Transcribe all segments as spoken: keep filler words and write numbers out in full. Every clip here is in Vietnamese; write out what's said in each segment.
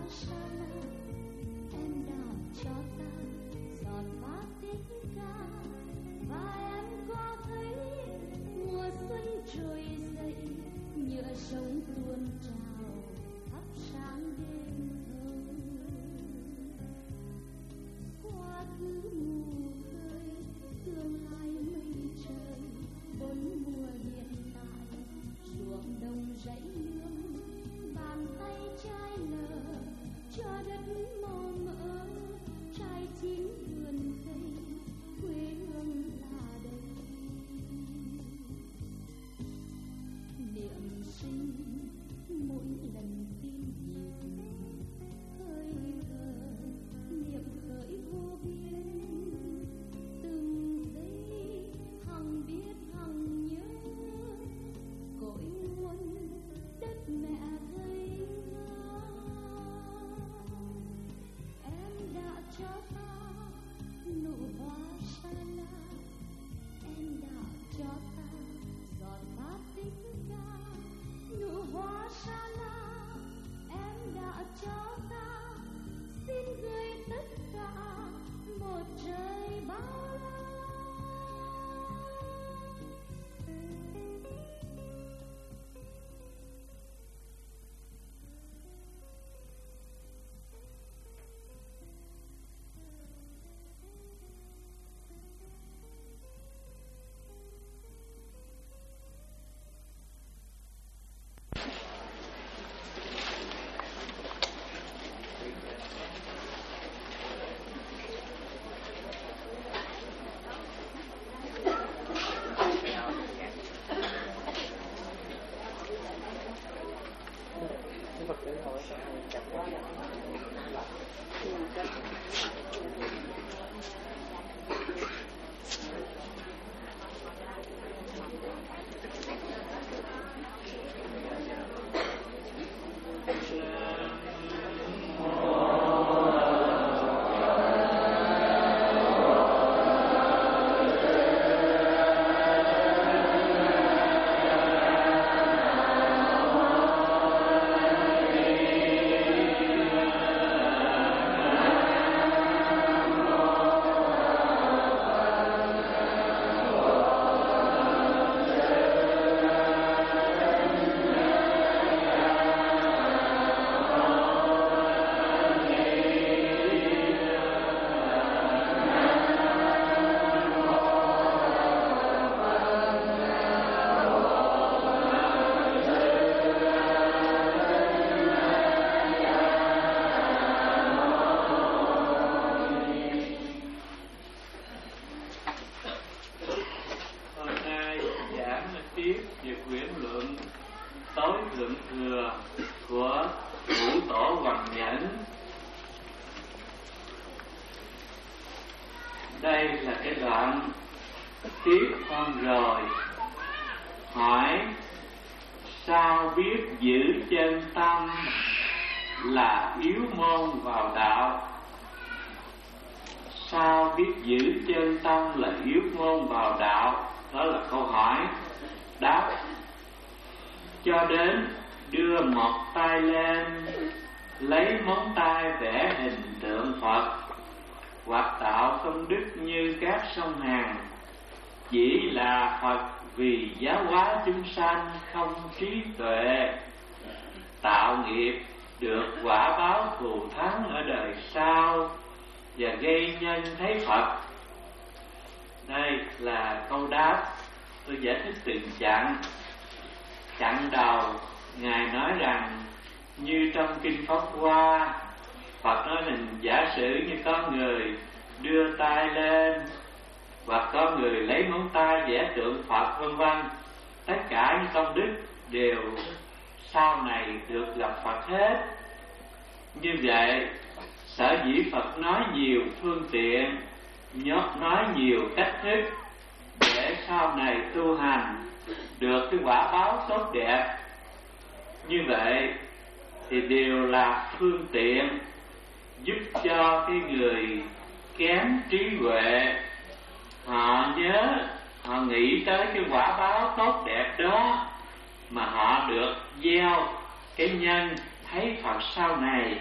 Trí tuệ tạo nghiệp được quả báo thù thắng ở đời sau và gây nhân thấy Phật. Đây là câu đáp. Tôi giải thích từng chặng. Chặng đầu Ngài nói rằng như trong Kinh Pháp Hoa, Phật nói mình giả sử như có người đưa tay lên hoặc có người lấy ngón tay vẽ tượng Phật vân vân, tất cả những công đức đều sau này được gặp Phật hết. Như vậy, sở dĩ Phật nói nhiều phương tiện, nói nhiều cách thức để sau này tu hành được cái quả báo tốt đẹp. Như vậy thì đều là phương tiện giúp cho cái người kém trí huệ họ nhớ, họ nghĩ tới cái quả báo tốt đẹp đó mà họ được gieo cái nhân thấy Phật sau này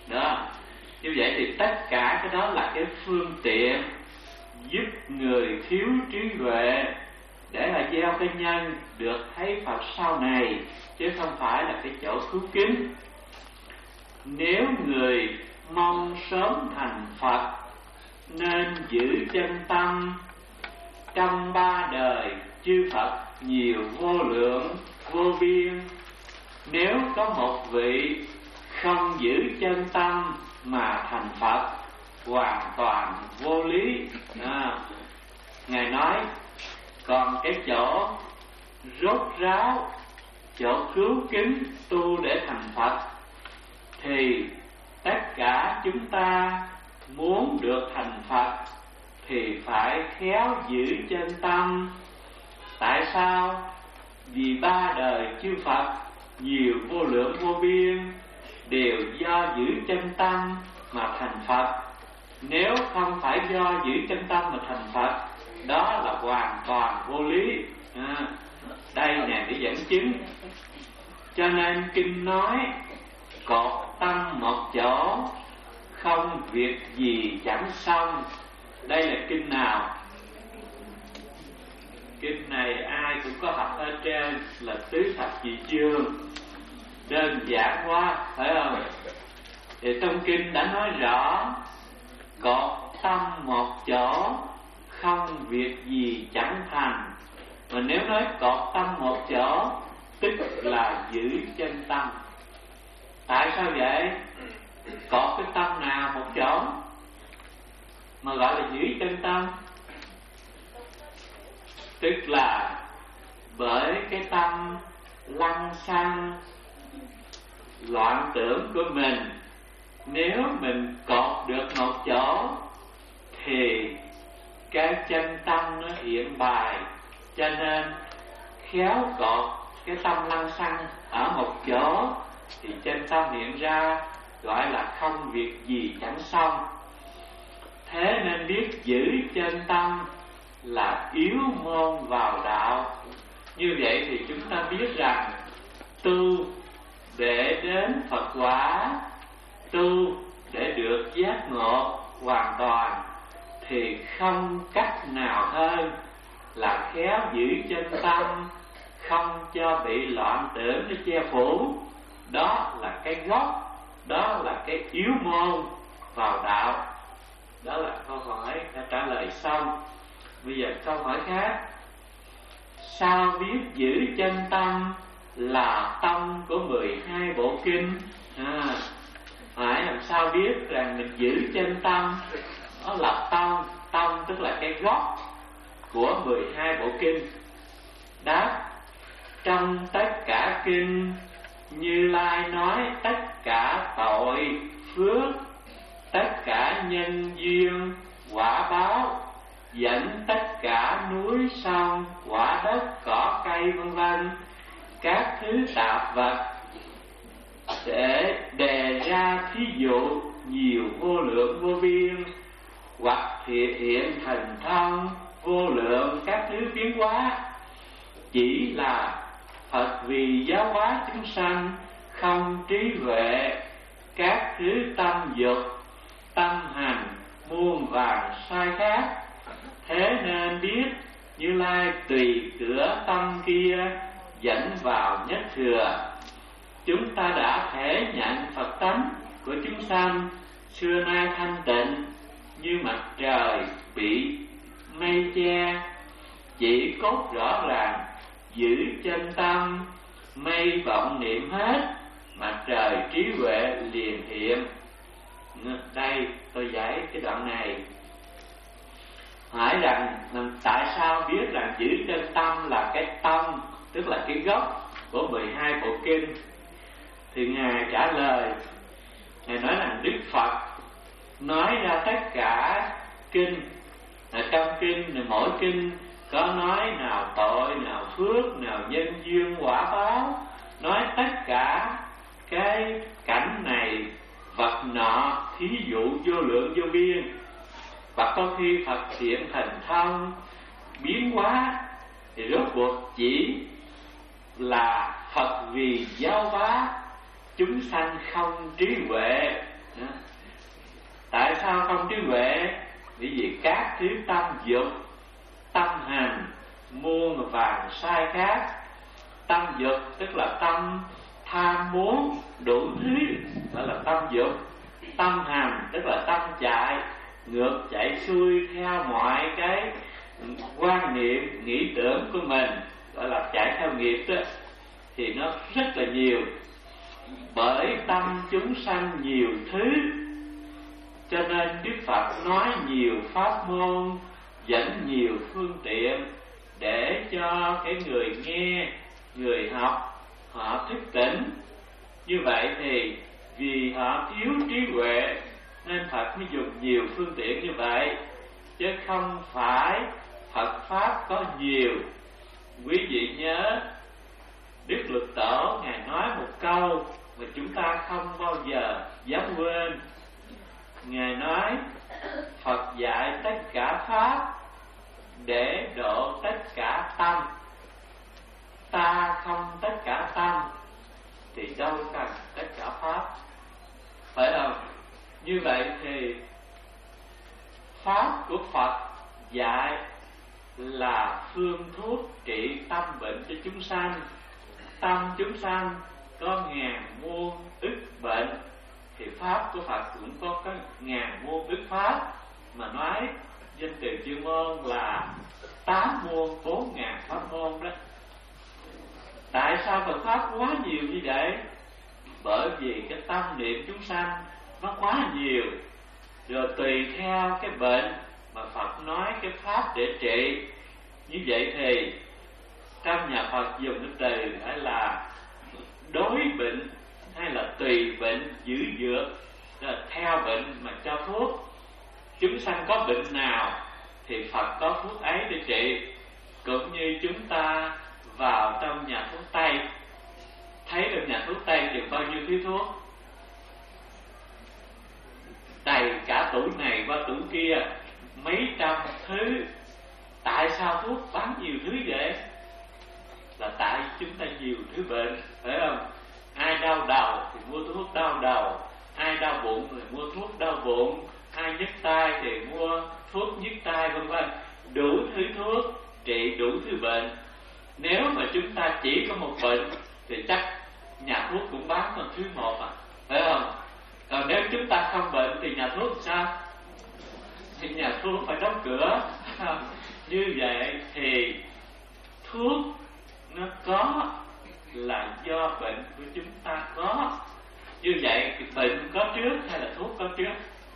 Đó. Như vậy thì tất cả cái đó là cái phương tiện giúp người thiếu trí huệ để là gieo cái nhân được thấy Phật sau này, chứ không phải là cái chỗ cứu kính. Nếu người mong sớm thành Phật nên giữ chân tâm. Trong ba đời chư Phật nhiều vô lượng vô biên, nếu có một vị không giữ chân tâm mà thành Phật, hoàn toàn vô lý. À, Ngài nói còn cái chỗ rốt ráo, chỗ cứu kính tu để thành Phật, thì tất cả chúng ta muốn được thành Phật thì phải khéo giữ chân tâm. Tại sao? Vì ba đời chư Phật nhiều vô lượng vô biên đều do giữ chân tâm mà thành Phật. Nếu không phải do giữ chân tâm mà thành Phật, đó là hoàn toàn vô lý. À, đây nè để dẫn chứng. Cho nên kinh nói cột tâm một chỗ, không việc gì chẳng xong. Đây là kinh nào? Kinh này ai cũng có học ở trên, là tứ thập nhị chương. Đơn giản quá, phải không? Thì trong kinh đã nói rõ cột tâm một chỗ, không việc gì chẳng thành. Mà nếu nói cột tâm một chỗ, tức là giữ chân tâm. Tại sao vậy? Cột cái tâm nào một chỗ mà gọi là giữ chân tâm? Tức là bởi cái tâm lăng xăng loạn tưởng của mình, nếu mình cột được một chỗ thì cái chân tâm nó hiện bài. Cho nên khéo cột cái tâm lăng xăng ở một chỗ thì chân tâm hiện ra, gọi là không việc gì chẳng xong. Thế nên biết giữ chân tâm là yếu môn vào đạo. Như vậy thì chúng ta biết rằng tu để đến Phật quả, tu để được giác ngộ hoàn toàn, thì không cách nào hơn là khéo giữ chân tâm, không cho bị loạn tưởng nó che phủ. Đó là cái gốc, đó là cái yếu môn vào đạo. Đó là câu hỏi đã trả lời xong. Bây giờ câu hỏi khác. Sao biết giữ chân tâm là tông của mười hai bộ kinh? À, phải làm sao biết rằng mình giữ chân tâm đó là tông? Tông tức là cái gốc của mười hai bộ kinh. Đáp: trong tất cả kinh, Như Lai nói tất cả tội phước, tất cả nhân duyên quả báo, dẫn tất cả núi sông quả đất cỏ cây vân vân, các thứ tạp vật, để đề ra thí dụ nhiều vô lượng vô biên, hoặc hiện hiện thần thông vô lượng các thứ biến hóa. Chỉ là Phật vì giáo hóa chúng sanh không trí huệ, các thứ tâm dục, tâm hành muôn vàn sai khác. Thế nên biết Như Lai tùy cửa tâm kia dẫn vào nhất thừa. Chúng ta đã thể nhận Phật tánh của chúng sanh xưa nay thanh tịnh, như mặt trời bị mây che. Chỉ cốt rõ ràng giữ chân tâm, mây vọng niệm hết, mặt trời trí huệ liền hiện. Đây tôi giải cái đoạn này. Hỏi rằng tại sao biết rằng giữ chân tâm là cái tông, tức là cái gốc của mười hai bộ kinh? Thì Ngài trả lời, Ngài nói rằng Đức Phật nói ra tất cả kinh. Ở trong kinh, mỗi kinh có nói nào tội, nào phước, nào nhân duyên quả báo, nói tất cả cái cảnh này, vật nọ, thí dụ vô lượng vô biên. Và có khi Phật hiện thần thông biến hóa, thì rốt cuộc chỉ là Phật vì giáo hóa chúng sanh không trí huệ Đó. Tại sao không trí huệ? Bởi vì các thứ tâm dục, tâm hành muôn vàn sai khác. Tâm dục tức là tâm tham muốn đủ thứ, đó là tâm dục. Tâm hành tức là tâm chạy ngược, chạy xuôi theo mọi cái quan niệm nghĩ tưởng của mình, gọi là chạy theo nghiệp đó, thì nó rất là nhiều. Bởi tâm chúng sanh nhiều thứ, cho nên Đức Phật nói nhiều pháp môn, dẫn nhiều phương tiện để cho cái người nghe, người học họ thức tỉnh. Như vậy thì vì họ thiếu trí huệ nên Phật mới dùng nhiều phương tiện như vậy, chứ không phải Phật pháp có nhiều. Quý vị nhớ Đức Luật Tổ Ngài nói một câu mà chúng ta không bao giờ dám quên. Ngài nói Phật dạy tất cả pháp để độ tất cả tâm. Ta không tất cả tâm thì đâu cần tất cả pháp, phải không? Như vậy thì pháp của Phật dạy là phương thuốc trị tâm bệnh cho chúng sanh. Tâm chúng sanh có ngàn muôn ức bệnh, thì pháp của Phật cũng có cái ngàn muôn ức pháp, mà nói danh từ chuyên môn là tám muôn bốn ngàn pháp môn đó. Tại sao Phật pháp quá nhiều như vậy? Bởi vì cái tâm niệm chúng sanh nó quá nhiều, rồi tùy theo cái bệnh mà Phật nói cái pháp để trị. Như vậy thì trong nhà Phật dùng cái từ hay là đối bệnh hay là tùy bệnh giữ dược, là theo bệnh mà cho thuốc. Chúng sanh có bệnh nào thì Phật có thuốc ấy để trị. Cũng như chúng ta vào trong nhà thuốc Tây, thấy được nhà thuốc Tây chừng bao nhiêu thứ thuốc, đầy cả tủ này qua tủ kia, mấy trăm thứ. Tại sao thuốc bán nhiều thứ vậy? Là tại chúng ta nhiều thứ bệnh, phải không? Ai đau đầu thì mua thuốc đau đầu, ai đau bụng thì mua thuốc đau bụng, ai nhức tai thì mua thuốc nhức tai, vân vân. Đủ thứ thuốc trị đủ thứ bệnh. Nếu mà chúng ta chỉ có một bệnh thì chắc nhà thuốc cũng bán con thứ một à, phải không? Còn nếu chúng ta không bệnh thì nhà thuốc sao? Thì nhà thuốc phải đóng cửa. Như vậy thì thuốc nó có là do bệnh của chúng ta có. Như vậy bệnh có trước hay là thuốc có trước?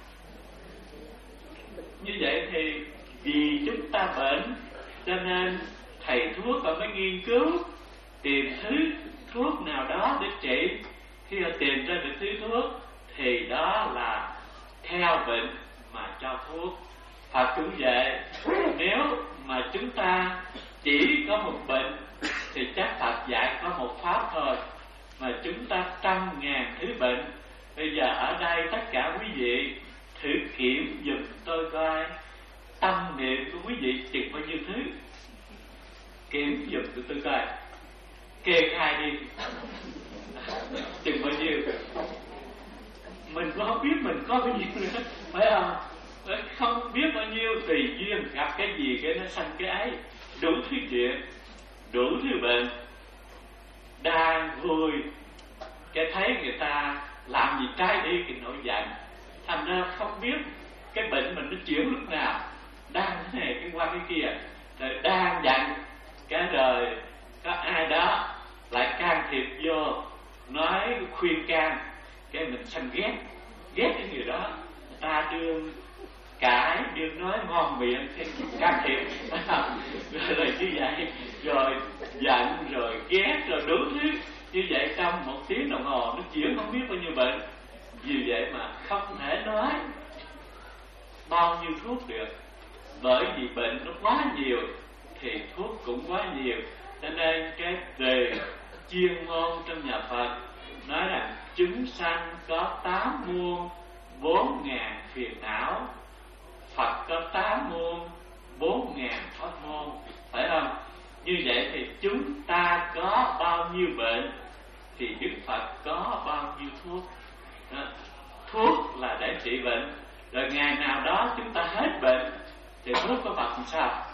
Như vậy thì vì chúng ta bệnh cho nên thầy thuốc họ mới nghiên cứu tìm thứ thuốc nào đó để trị. Khi họ tìm ra được thứ thuốc thì đó là theo bệnh mà cho thuốc. Phật cũng vậy. Nếu mà chúng ta chỉ có một bệnh thì chắc Phật dạy có một pháp thôi, mà chúng ta trăm ngàn thứ bệnh. Bây giờ ở đây tất cả quý vị thử kiểm giùm tôi coi tâm niệm của quý vị chừng bao nhiêu thứ. Kiểm giùm tụi tôi coi, kê khai đi chừng bao nhiêu. Mình cũng không biết mình có bao nhiêu nữa, phải không? Không biết bao nhiêu, tùy duyên gặp cái gì cái nó sanh cái ấy. Đủ thứ chuyện, đủ thứ bệnh. Đang vui cái thấy người ta làm gì trái đi thì nổi giận, thành ra không biết cái bệnh mình nó chuyển lúc nào. Đang thế này cái qua cái kia, rồi đang giận cái rồi có ai đó lại can thiệp vô, nói khuyên can, cái mình sanh ghét ghét cái người đó. Người ta đương cãi, đương nói ngon miệng, cái can thiệp rồi, rồi như vậy, rồi giận, rồi ghét, rồi đủ thứ. Như vậy trong một tiếng đồng hồ nó chuyển không biết bao nhiêu bệnh. Vì vậy mà không thể nói bao nhiêu thuốc được, bởi vì bệnh nó quá nhiều thì thuốc cũng quá nhiều. Cho nên cái từ chuyên môn trong nhà Phật nói rằng chúng sanh có tám muôn bốn ngàn phiền não, Phật có tám muôn bốn ngàn pháp môn, phải không? Như vậy thì chúng ta có bao nhiêu bệnh thì Đức Phật có bao nhiêu thuốc. Đó. Thuốc trị bệnh. Rồi ngày nào đó chúng ta hết bệnh thì thuốc của Phật làm sao?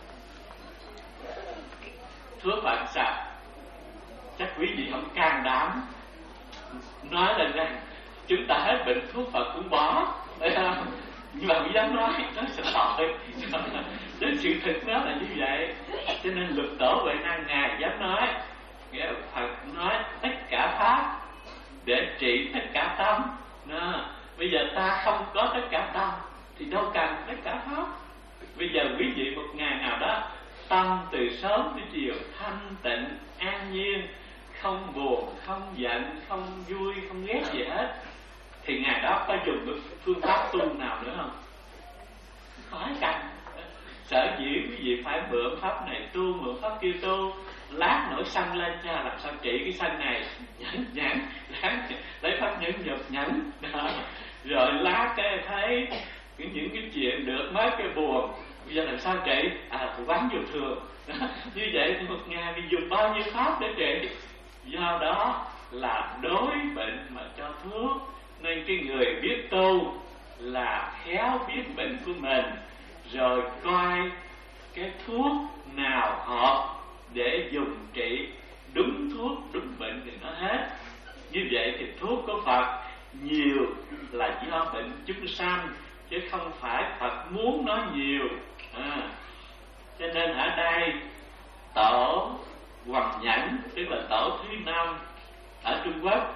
Thuốc Phật sao? Chắc quý vị không can đảm nói lên rằng chúng ta hết bệnh thuốc Phật cũng bỏ, phải không? Nhưng mà không dám nói, nó sẽ tội. Đến sự thực nó là như vậy. Cho nên Lục Tổ Huệ Năng Ngài dám nói, nghĩa là Phật nói tất cả pháp để trị tất cả tâm. Nó, bây giờ ta không có tất cả tâm thì đâu cần tất cả pháp. Bây giờ quý vị một ngày nào đó tâm từ sớm tới chiều thanh tịnh an nhiên, không buồn, không giận, không vui, không ghét gì hết, thì ngày đó có dùng được phương pháp tu nào nữa không? Khỏi cần. Sở dĩ quý vị phải mượn pháp này tu, mượn pháp kia tu, lát nổi sân lên cho làm sao trị cái sân này, nhẫn nhẫn, lấy pháp nhẫn nhục nhẫn đó. Rồi lát cái thấy những cái chuyện được mấy cái buồn, bây giờ làm sao trị? À, thì quán vô thường. Như vậy thì một ngày mình dùng bao nhiêu pháp để trị? Do đó là đối bệnh mà cho thuốc. Nên cái người biết tu là khéo biết bệnh của mình, rồi coi cái thuốc nào hợp để dùng trị, đúng thuốc đúng bệnh thì nó hết. Như vậy thì thuốc của Phật nhiều là do bệnh chúng sanh, chứ không phải Phật muốn nó nhiều. À, cho nên ở đây tổ Hoằng Nhẫn, tức là tổ thứ năm ở Trung Quốc,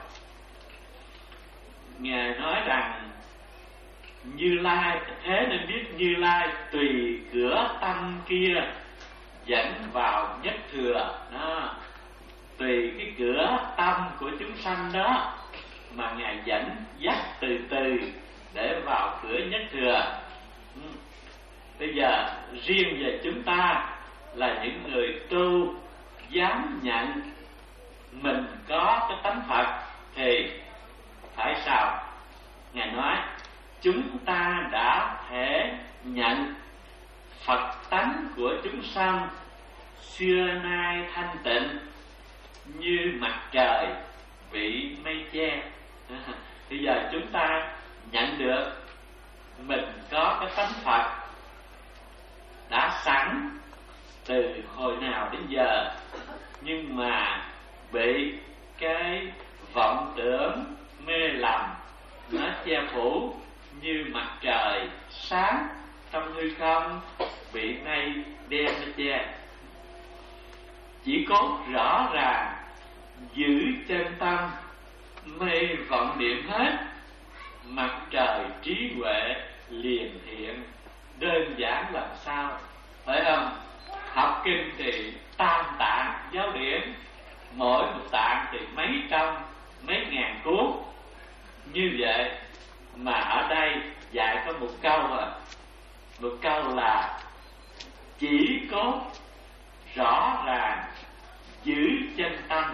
Ngài nói rằng Như Lai, thế nên biết Như Lai tùy cửa tâm kia dẫn vào nhất thừa. Đó, tùy cái cửa tâm của chúng sanh đó mà Ngài dẫn dắt từ từ để vào cửa nhất thừa. Bây giờ riêng về chúng ta là những người tu dám nhận mình có cái tánh Phật thì phải sao? Ngài nói chúng ta đã thể nhận Phật tánh của chúng sanh xưa nay thanh tịnh như mặt trời bị mây che. Bây giờ chúng ta nhận được mình có cái tánh Phật đã sẵn từ hồi nào đến giờ, nhưng mà bị cái vọng tưởng mê lầm nó che phủ như mặt trời sáng trong hư không bị mây đen nó che. Chỉ có rõ ràng giữ chân tâm mây vọng niệm hết, mặt trời trí huệ liền hiện. Đơn giản làm sao, phải không? Học kinh thì tam tạng giáo điển, mỗi một tạng thì mấy trăm mấy ngàn cuốn. Như vậy mà ở đây dạy có một câu à, một câu là chỉ có rõ ràng giữ chân tâm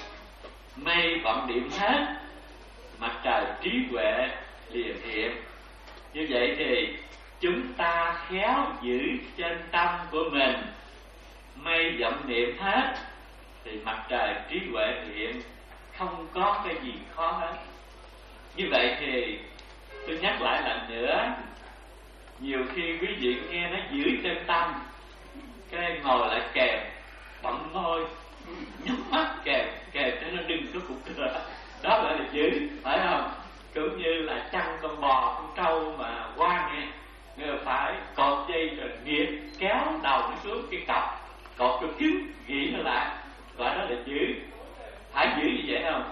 mây vọng niệm hết, mặt trời trí huệ liền hiện. Như vậy thì chúng ta khéo giữ chân tâm của mình, mây vọng niệm hết thì mặt trời trí huệ hiện, không có cái gì khó hết. Như vậy thì tôi nhắc lại lần nữa, nhiều khi quý vị nghe nó giữ chân tâm, cái ngồi lại kèm bận môi nhắm mắt kèm kèm cho nó đừng có cục cửa, đó gọi là giữ, phải không? Cũng như là chăn con bò con trâu mà qua nghe, người phải cột dây rồi nghiệt kéo đầu nó xuống cái cọc, cột cho cứng gỉ nó lại, gọi đó là giữ. Phải giữ như vậy không?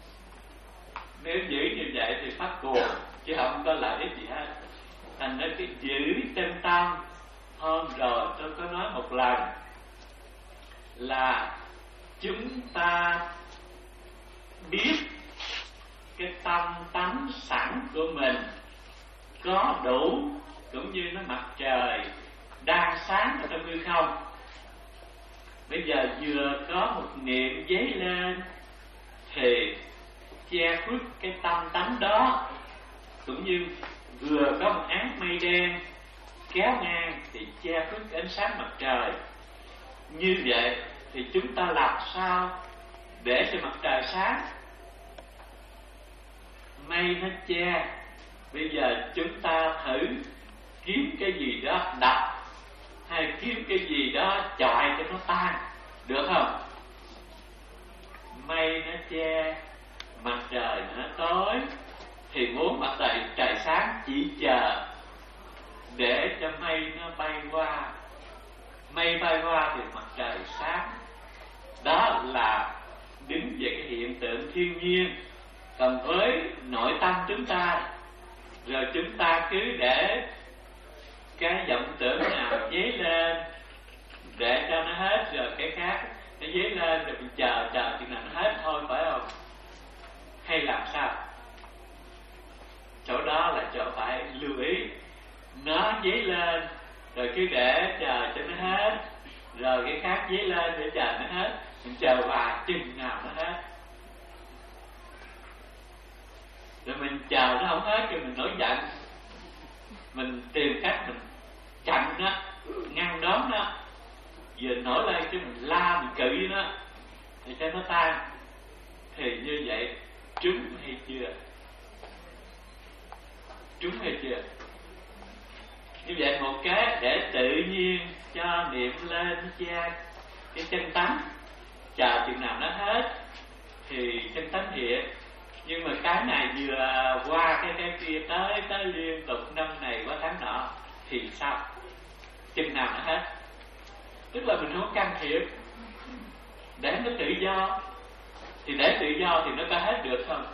Nếu giữ như vậy thì phát cuồng, chứ không có lợi ích gì hết. Thành ra cái giữ chân tâm, hôm rồi tôi có nói một lần là chúng ta biết cái tâm tánh sẵn của mình có đủ, cũng như nó mặt trời đang sáng ở trong hư không. Bây giờ vừa có một niệm dấy lên thì che khuất cái tâm tánh đó, cũng như vừa có một áng mây đen kéo ngang thì che khuất ánh sáng mặt trời. Như vậy thì chúng ta làm sao để cho mặt trời sáng? Mây nó che Bây giờ chúng ta thử kiếm cái gì đó đập, hay kiếm cái gì đó chọi cho nó tan, được không? Mây nó che, mặt trời nó tối, thì muốn mặt trời trời sáng chỉ chờ để cho mây nó bay qua. Mây bay qua thì mặt trời sáng. Đó là đứng về cái hiện tượng thiên nhiên. Còn với nội tâm chúng ta, rồi chúng ta cứ để cái vọng tưởng nào dấy lên, để cho nó hết, rồi cái khác nó dấy lên, rồi mình chờ chờ chừng nào nó hết thôi, phải không? Hay làm sao? Chỗ đó là chỗ phải lưu ý. Nó dấy lên rồi cứ để chờ cho nó hết, rồi cái khác dấy lên để chờ nó hết. Mình chờ hoài chừng nào nó hết, rồi mình chờ nó không hết thì mình nổi giận, mình tìm cách mình chặn nó, ngăn đón nó, vừa nổi lên chứ mình la mình cự nó để cho nó tan. Thì như vậy trúng hay chưa? Trúng hay chưa? Như vậy một cái để tự nhiên cho niệm lên cha cái chân tánh, chờ chừng nào nó hết thì chân tánh hiện. Nhưng mà cái này vừa qua cái cái kia, tới tới liên tục năm này qua tháng nọ thì sao? Chừng nào nó hết? Tức là mình không can thiệp, để nó tự do. Thì để tự do thì nó có hết được không?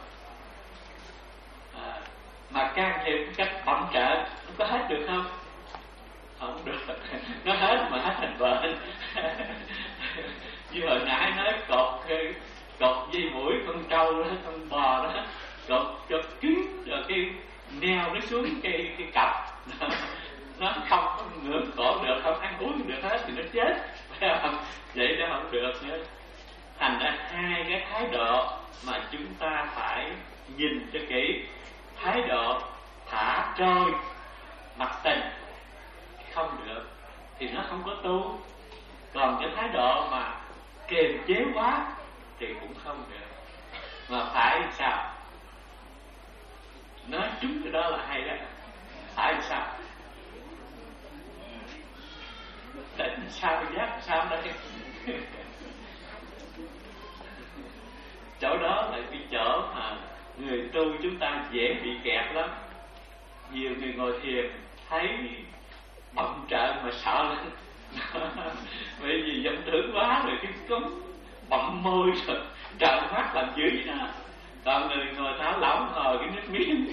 À, mà can thiệp cách bậm trợn, nó có hết được không? Không được. Nó hết mà hết thành bệnh. Như hồi nãy nói cột cột dây mũi con trâu đó, con bò đó, cột cột cứng rồi cái neo nó xuống cái cái cặp, nó không có ngưỡng cổ được, không ăn uống được hết thì nó chết, phải không? Vậy nó không được nữa. Thành ra hai cái thái độ mà chúng ta phải nhìn cho kỹ. Thái độ thả trôi mặc tình không được thì nó không có tu. Còn cái thái độ mà kiềm chế quá thì cũng không được. Mà phải sao? Nói chúng cái đó là hay đó. Phải sao? Định sao giác sao đây? Chỗ đó là cái chỗ mà người tu chúng ta dễ bị kẹt lắm. Nhiều người ngồi thiền thấy bậm trợn mà sợ lắm. Bởi vì vọng tưởng quá rồi cái cống bậm môi rồi trợn mắt làm dữ vậy đó. Còn người ngồi tháo lỏng hồi cái nước miếng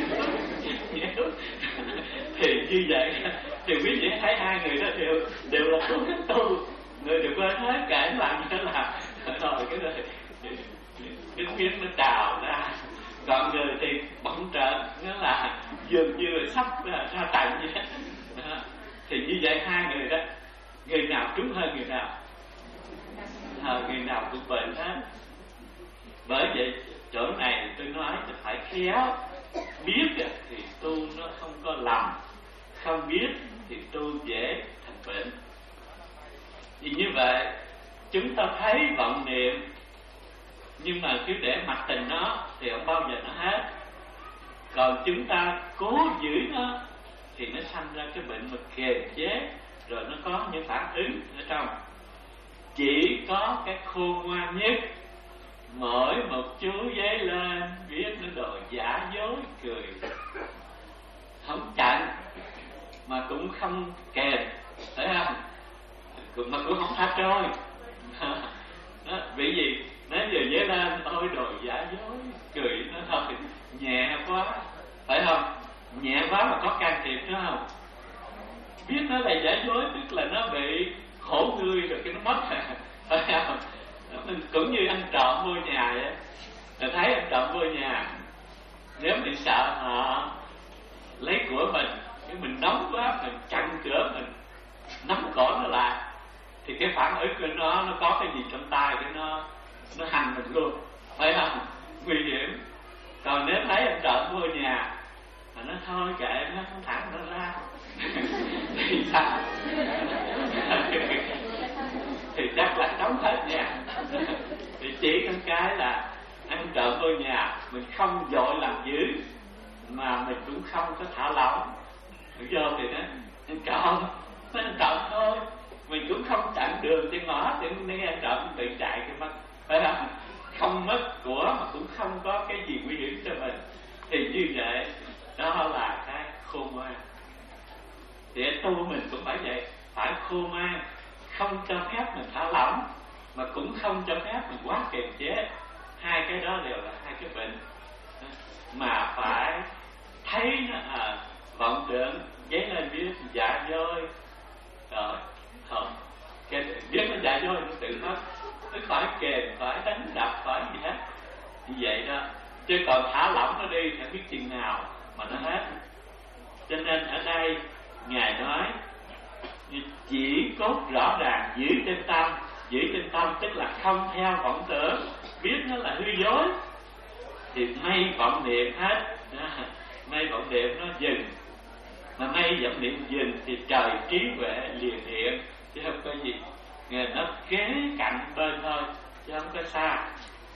thì như vậy thì quý vị thấy hai người đó đều đều là cố gắng tu, người đều quên hết cả làm như thế là rồi cái này nước miếng nó trào ra. Còn người thì bậm trợn, nó là dường như là sắp ra, ra tận vậy đó. Thì như vậy hai người đó, người nào trúng hơn người nào? À, người nào cũng bệnh hết. Bởi vậy chỗ này tôi nói là phải khéo. Biết thì tu nó không có lầm, không biết thì tu dễ thành bệnh. Vì như vậy chúng ta thấy vọng niệm, nhưng mà cứ để mặc tình nó thì không bao giờ nó hết. Còn chúng ta cố giữ nó thì nó sanh ra cái bệnh mà kiềm chế, rồi nó có những phản ứng ở trong. Chỉ có cái khôn ngoan nhất, mỗi một chú giấy lên biết nó đồ giả dối cười, không chặn mà cũng không kèm, thấy không? Mà cũng không tha trôi. Đó, vì gì? Nếu giờ giấy lên ôi đồ giả dối cười, nó thôi nhẹ quá, phải không? Nhẹ quá mà có can thiệp nữa không? Biết nó là giả dối tức là nó bị khổ người rồi cái nó mất, phải không? Mình cũng như ăn trộm vô nhà vậy. Rồi thấy ăn trộm vô nhà, nếu mình sợ họ lấy của mình, nếu mình nóng quá mình chặn cửa, mình nắm cổ nó lại, thì cái phản ứng của nó nó có cái gì trong tay cái nó nó hành mình luôn, phải không? Nguy hiểm. Còn nếu thấy anh trộm vô nhà mà nó thôi kệ, nó không thẳng nó ra thì sao? Thì chắc là đóng hết nhà. Thì chỉ có cái là ăn trộm vô nhà mình không vội làm dữ, mà mình cũng không có thả lỏng. Vô thì nó trộm, nó trộm thôi, mình cũng không chặn đường trên ngõ thì nó nghe trộm tự chạy cái mất, phải không? Không mất của mà cũng không có cái gì nguy hiểm cho mình, thì như vậy đó là cái khôn ngoan. Thì tu mình cũng phải vậy, phải khôn ngoan, không cho phép mình thả lỏng mà cũng không cho phép mình quá kiềm chế. Hai cái đó đều là hai cái bệnh, mà phải thấy nó à, vọng tưởng dấy lên biết dạ dôi rồi không, cái biết nó dạ dôi nó tự hết, nó phải kềm, phải đánh đập, phải gì hết như vậy đó. Chứ còn thả lỏng nó đi phải biết chừng nào mà nó hết. Cho nên ở đây Ngài nói chỉ cốt rõ ràng giữ trên tâm. Giữ trên tâm tức là không theo vọng tưởng, biết nó là hư dối thì mây vọng niệm hết. Mây vọng niệm nó dừng, mà mây vọng niệm dừng thì trời trí huệ liền hiện, chứ không có gì. Nghe nó kế cạnh bên thôi chứ không có xa.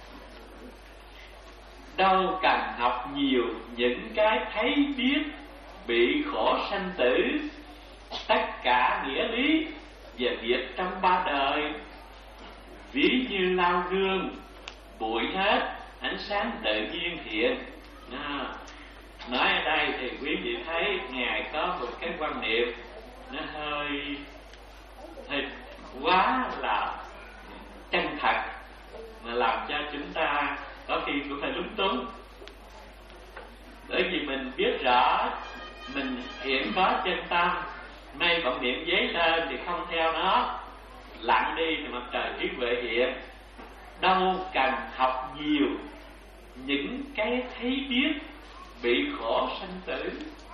Đâu cần học nhiều những cái thấy biết bị khổ sanh tử, tất cả nghĩa lý về việc trong ba đời ví như lau gương, bụi hết ánh sáng tự nhiên hiện. À, nói ở đây thì quý vị thấy Ngài có một cái quan niệm nó hơi hơi quá là chân thật, mà làm cho chúng ta có khi cũng phải lúng túng. Bởi vì mình biết rõ mình hiện có chân tâm, mây vọng niệm dấy lên thì không theo nó, lặng đi thì mặt trời trí huệ hiện. Đâu cần học nhiều những cái thấy biết bị khổ sanh tử.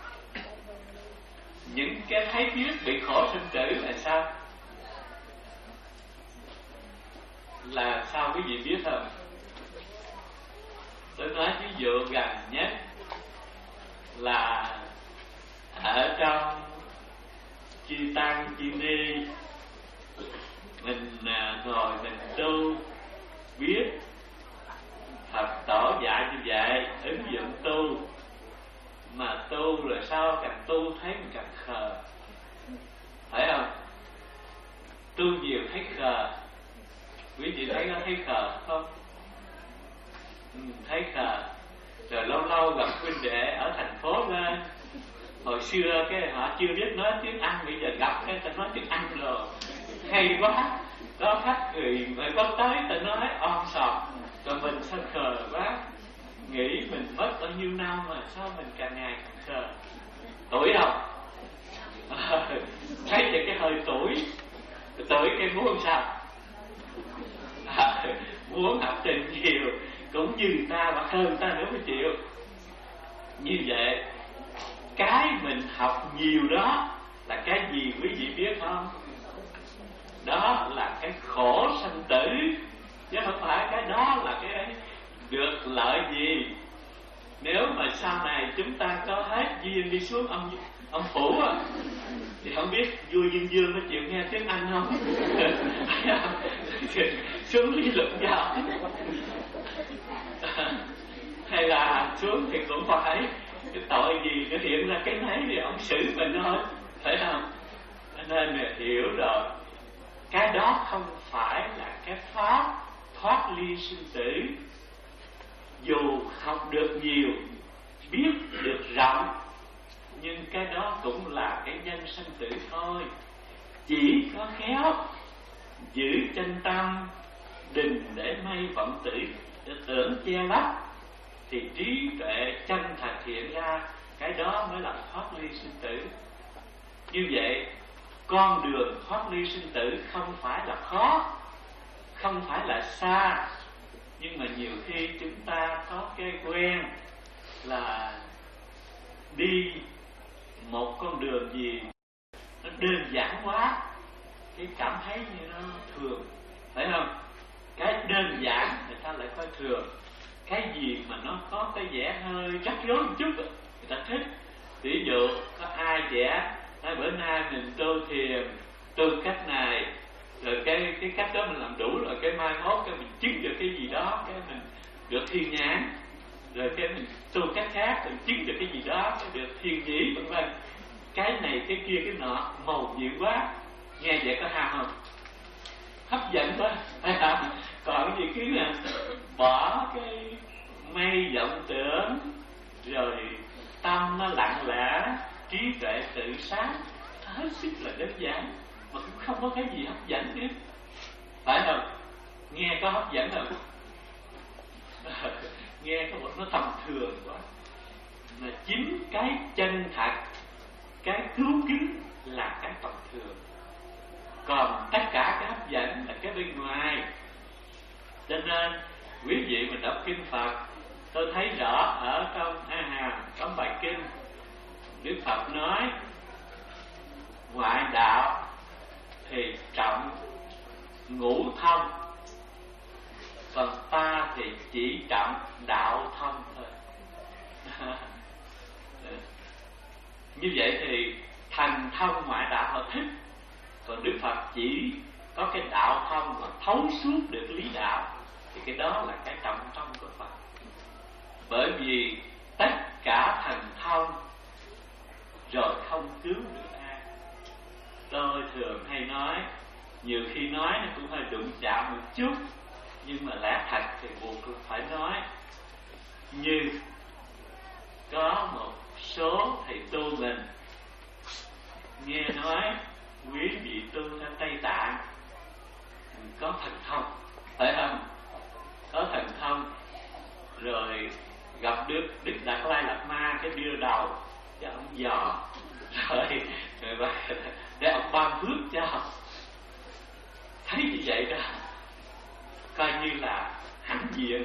Những cái thấy biết bị khổ sanh tử là sao? Là sao quý vị biết không? Tôi nói ví dụ gần nhất là ở trong chư tăng chư ni, mình ngồi mình tu, biết Phật tổ dạy như vậy, ứng dụng tu, mà tu rồi sao càng tu thấy mình càng khờ, phải không? Tu nhiều thấy khờ. Quý vị thấy nó thấy khờ không? Ừ, thấy khờ. Rồi lâu lâu gặp huynh đệ ở thành phố lên, hồi xưa cái họ chưa biết nói tiếng Anh, bây giờ gặp cái ta nói tiếng Anh rồi hay quá. Có khách người người có tới ta nói om sòm, rồi mình sao khờ quá, nghĩ mình mất bao nhiêu năm mà sao mình càng ngày càng khờ. Tuổi không? À, thấy vậy cái hơi tuổi. Tuổi cái muốn sao? À, muốn học trình nhiều cũng như ta mà hơn ta nữa mới chịu. Như vậy cái mình học nhiều đó là cái gì quý vị biết không? Đó là cái khổ sanh tử, chứ không phải cái đó là cái được lợi gì. Nếu mà sau này chúng ta có hết duyên đi xuống ông ông phủ á, thì không biết vua Dương Dương có chịu nghe tiếng Anh không? Xuống lý luận giáo hay là xuống thì cũng phải cái tội gì nó hiện ra cái nấy thì ông xử mình thôi, phải không? Nên là hiểu rồi, cái đó không phải là cái pháp thoát ly sinh tử. Dù học được nhiều, biết được rộng, nhưng cái đó cũng là cái nhân sanh tử thôi. Chỉ có khéo giữ chân tâm, đừng để mây vọng tử tưởng che lấp, thì trí tuệ chân thật hiện ra, cái đó mới là thoát ly sinh tử. Như vậy con đường thoát ly sinh tử không phải là khó, không phải là xa, nhưng mà nhiều khi chúng ta có cái quen là đi một con đường gì nó đơn giản quá, cái cảm thấy như nó thường, phải không? Cái đơn giản người ta lại coi thường, cái gì mà nó có cái vẻ hơi rắc rối một chút người ta thích. Ví dụ có ai vẽ nói bữa nay mình tu thiền tu cách này, rồi cái cái cách đó mình làm đủ rồi, cái mai mốt cái mình chứng được cái gì đó, cái mình được thiên nhãn, rồi cái mình tu cách khác, mình chứng được cái gì đó, cái được thiên nhĩ vân vân, cái này cái kia cái nọ, màu nhiệm quá. Nghe vậy có ham không? Hấp dẫn quá. Còn gì cứ là bỏ cái mây vọng tưởng, rồi tâm nó lặng lẽ, trí tuệ tự sáng, hết sức là đơn giản, mà cũng không có cái gì hấp dẫn nữa, phải không? Nghe có hấp dẫn không? Nghe có một nó tầm thường quá. Mà chính cái chân thật, cái cứu kính là cái tầm thường, còn tất cả cái hấp dẫn là cái bên ngoài. Cho nên quý vị mình đọc kinh Phật, tôi thấy rõ ở trong A Hàm có bài kinh Đức Phật nói ngoại đạo thì trọng ngũ thông, còn ta thì chỉ trọng đạo thông thôi. Như vậy thì thành thông ngoại đạo họ thích, còn Đức Phật chỉ có cái đạo thông mà thấu suốt được lý đạo, thì cái đó là cái trọng tâm của Phật. Bởi vì tất cả thành thông rồi không cứu được ai. Tôi thường hay nói, nhiều khi nói nó cũng hơi đụng chạm một chút, nhưng mà lẽ thật thì buộc cũng phải nói. Như có một số thầy tu mình nghe nói quý vị tu theo Tây Tạng có thần thông, phải không? Có thần thông, rồi gặp Đức Đức Đạt Lai Lạt Ma, cái đưa đầu cho ông dò, rồi, rồi để ông ban phước cho. Thấy như vậy đó, coi như là hãnh diện.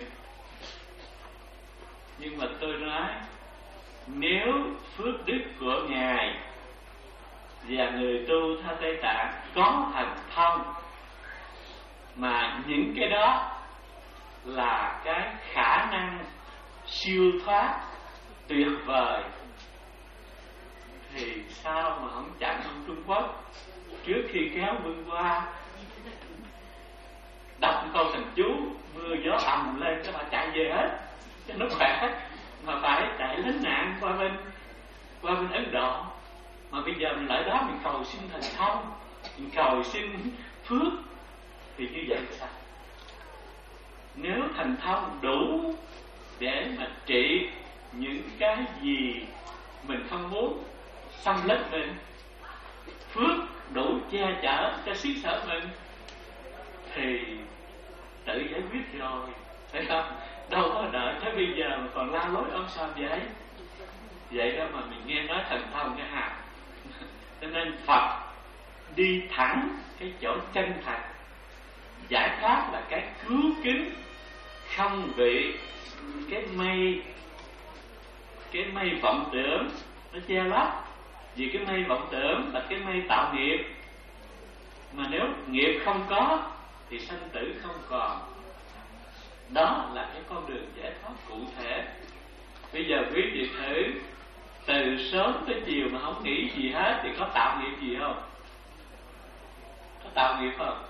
Nhưng mà tôi nói, nếu phước đức của Ngài và người tu theo Tây Tạng có thần thông, mà những cái đó là cái khả năng siêu thoát tuyệt vời, thì sao mà không chặn ông Trung Quốc trước khi kéo quân qua, đọc câu thần chú mưa gió ầm lên các bạn chạy về hết cho nó khỏe, mà phải chạy lánh nạn qua bên qua bên Ấn Độ. Mà bây giờ mình lại đó mình cầu xin thần thông, mình cầu xin phước, thì như vậy sao? Nếu thần thông đủ để mà trị những cái gì mình không muốn xâm lấn mình, phước đủ che chở cho xứ sở mình, thì tự giải quyết rồi, phải không? Đâu có đợi tới bây giờ mà còn la lối ôm sao vậy? Vậy đó mà mình nghe nói thần thông cái hàm. Cho nên Phật đi thẳng cái chỗ chân thật, giải thoát là cái cứu kính, không bị cái mây cái mây vọng tưởng nó che lấp. Vì cái mây vọng tưởng là cái mây tạo nghiệp, mà nếu nghiệp không có thì sanh tử không còn. Đó là cái con đường giải thoát cụ thể. Bây giờ quý vị thử, từ sớm tới chiều mà không nghĩ gì hết thì có tạo nghiệp gì không? Có tạo nghiệp không?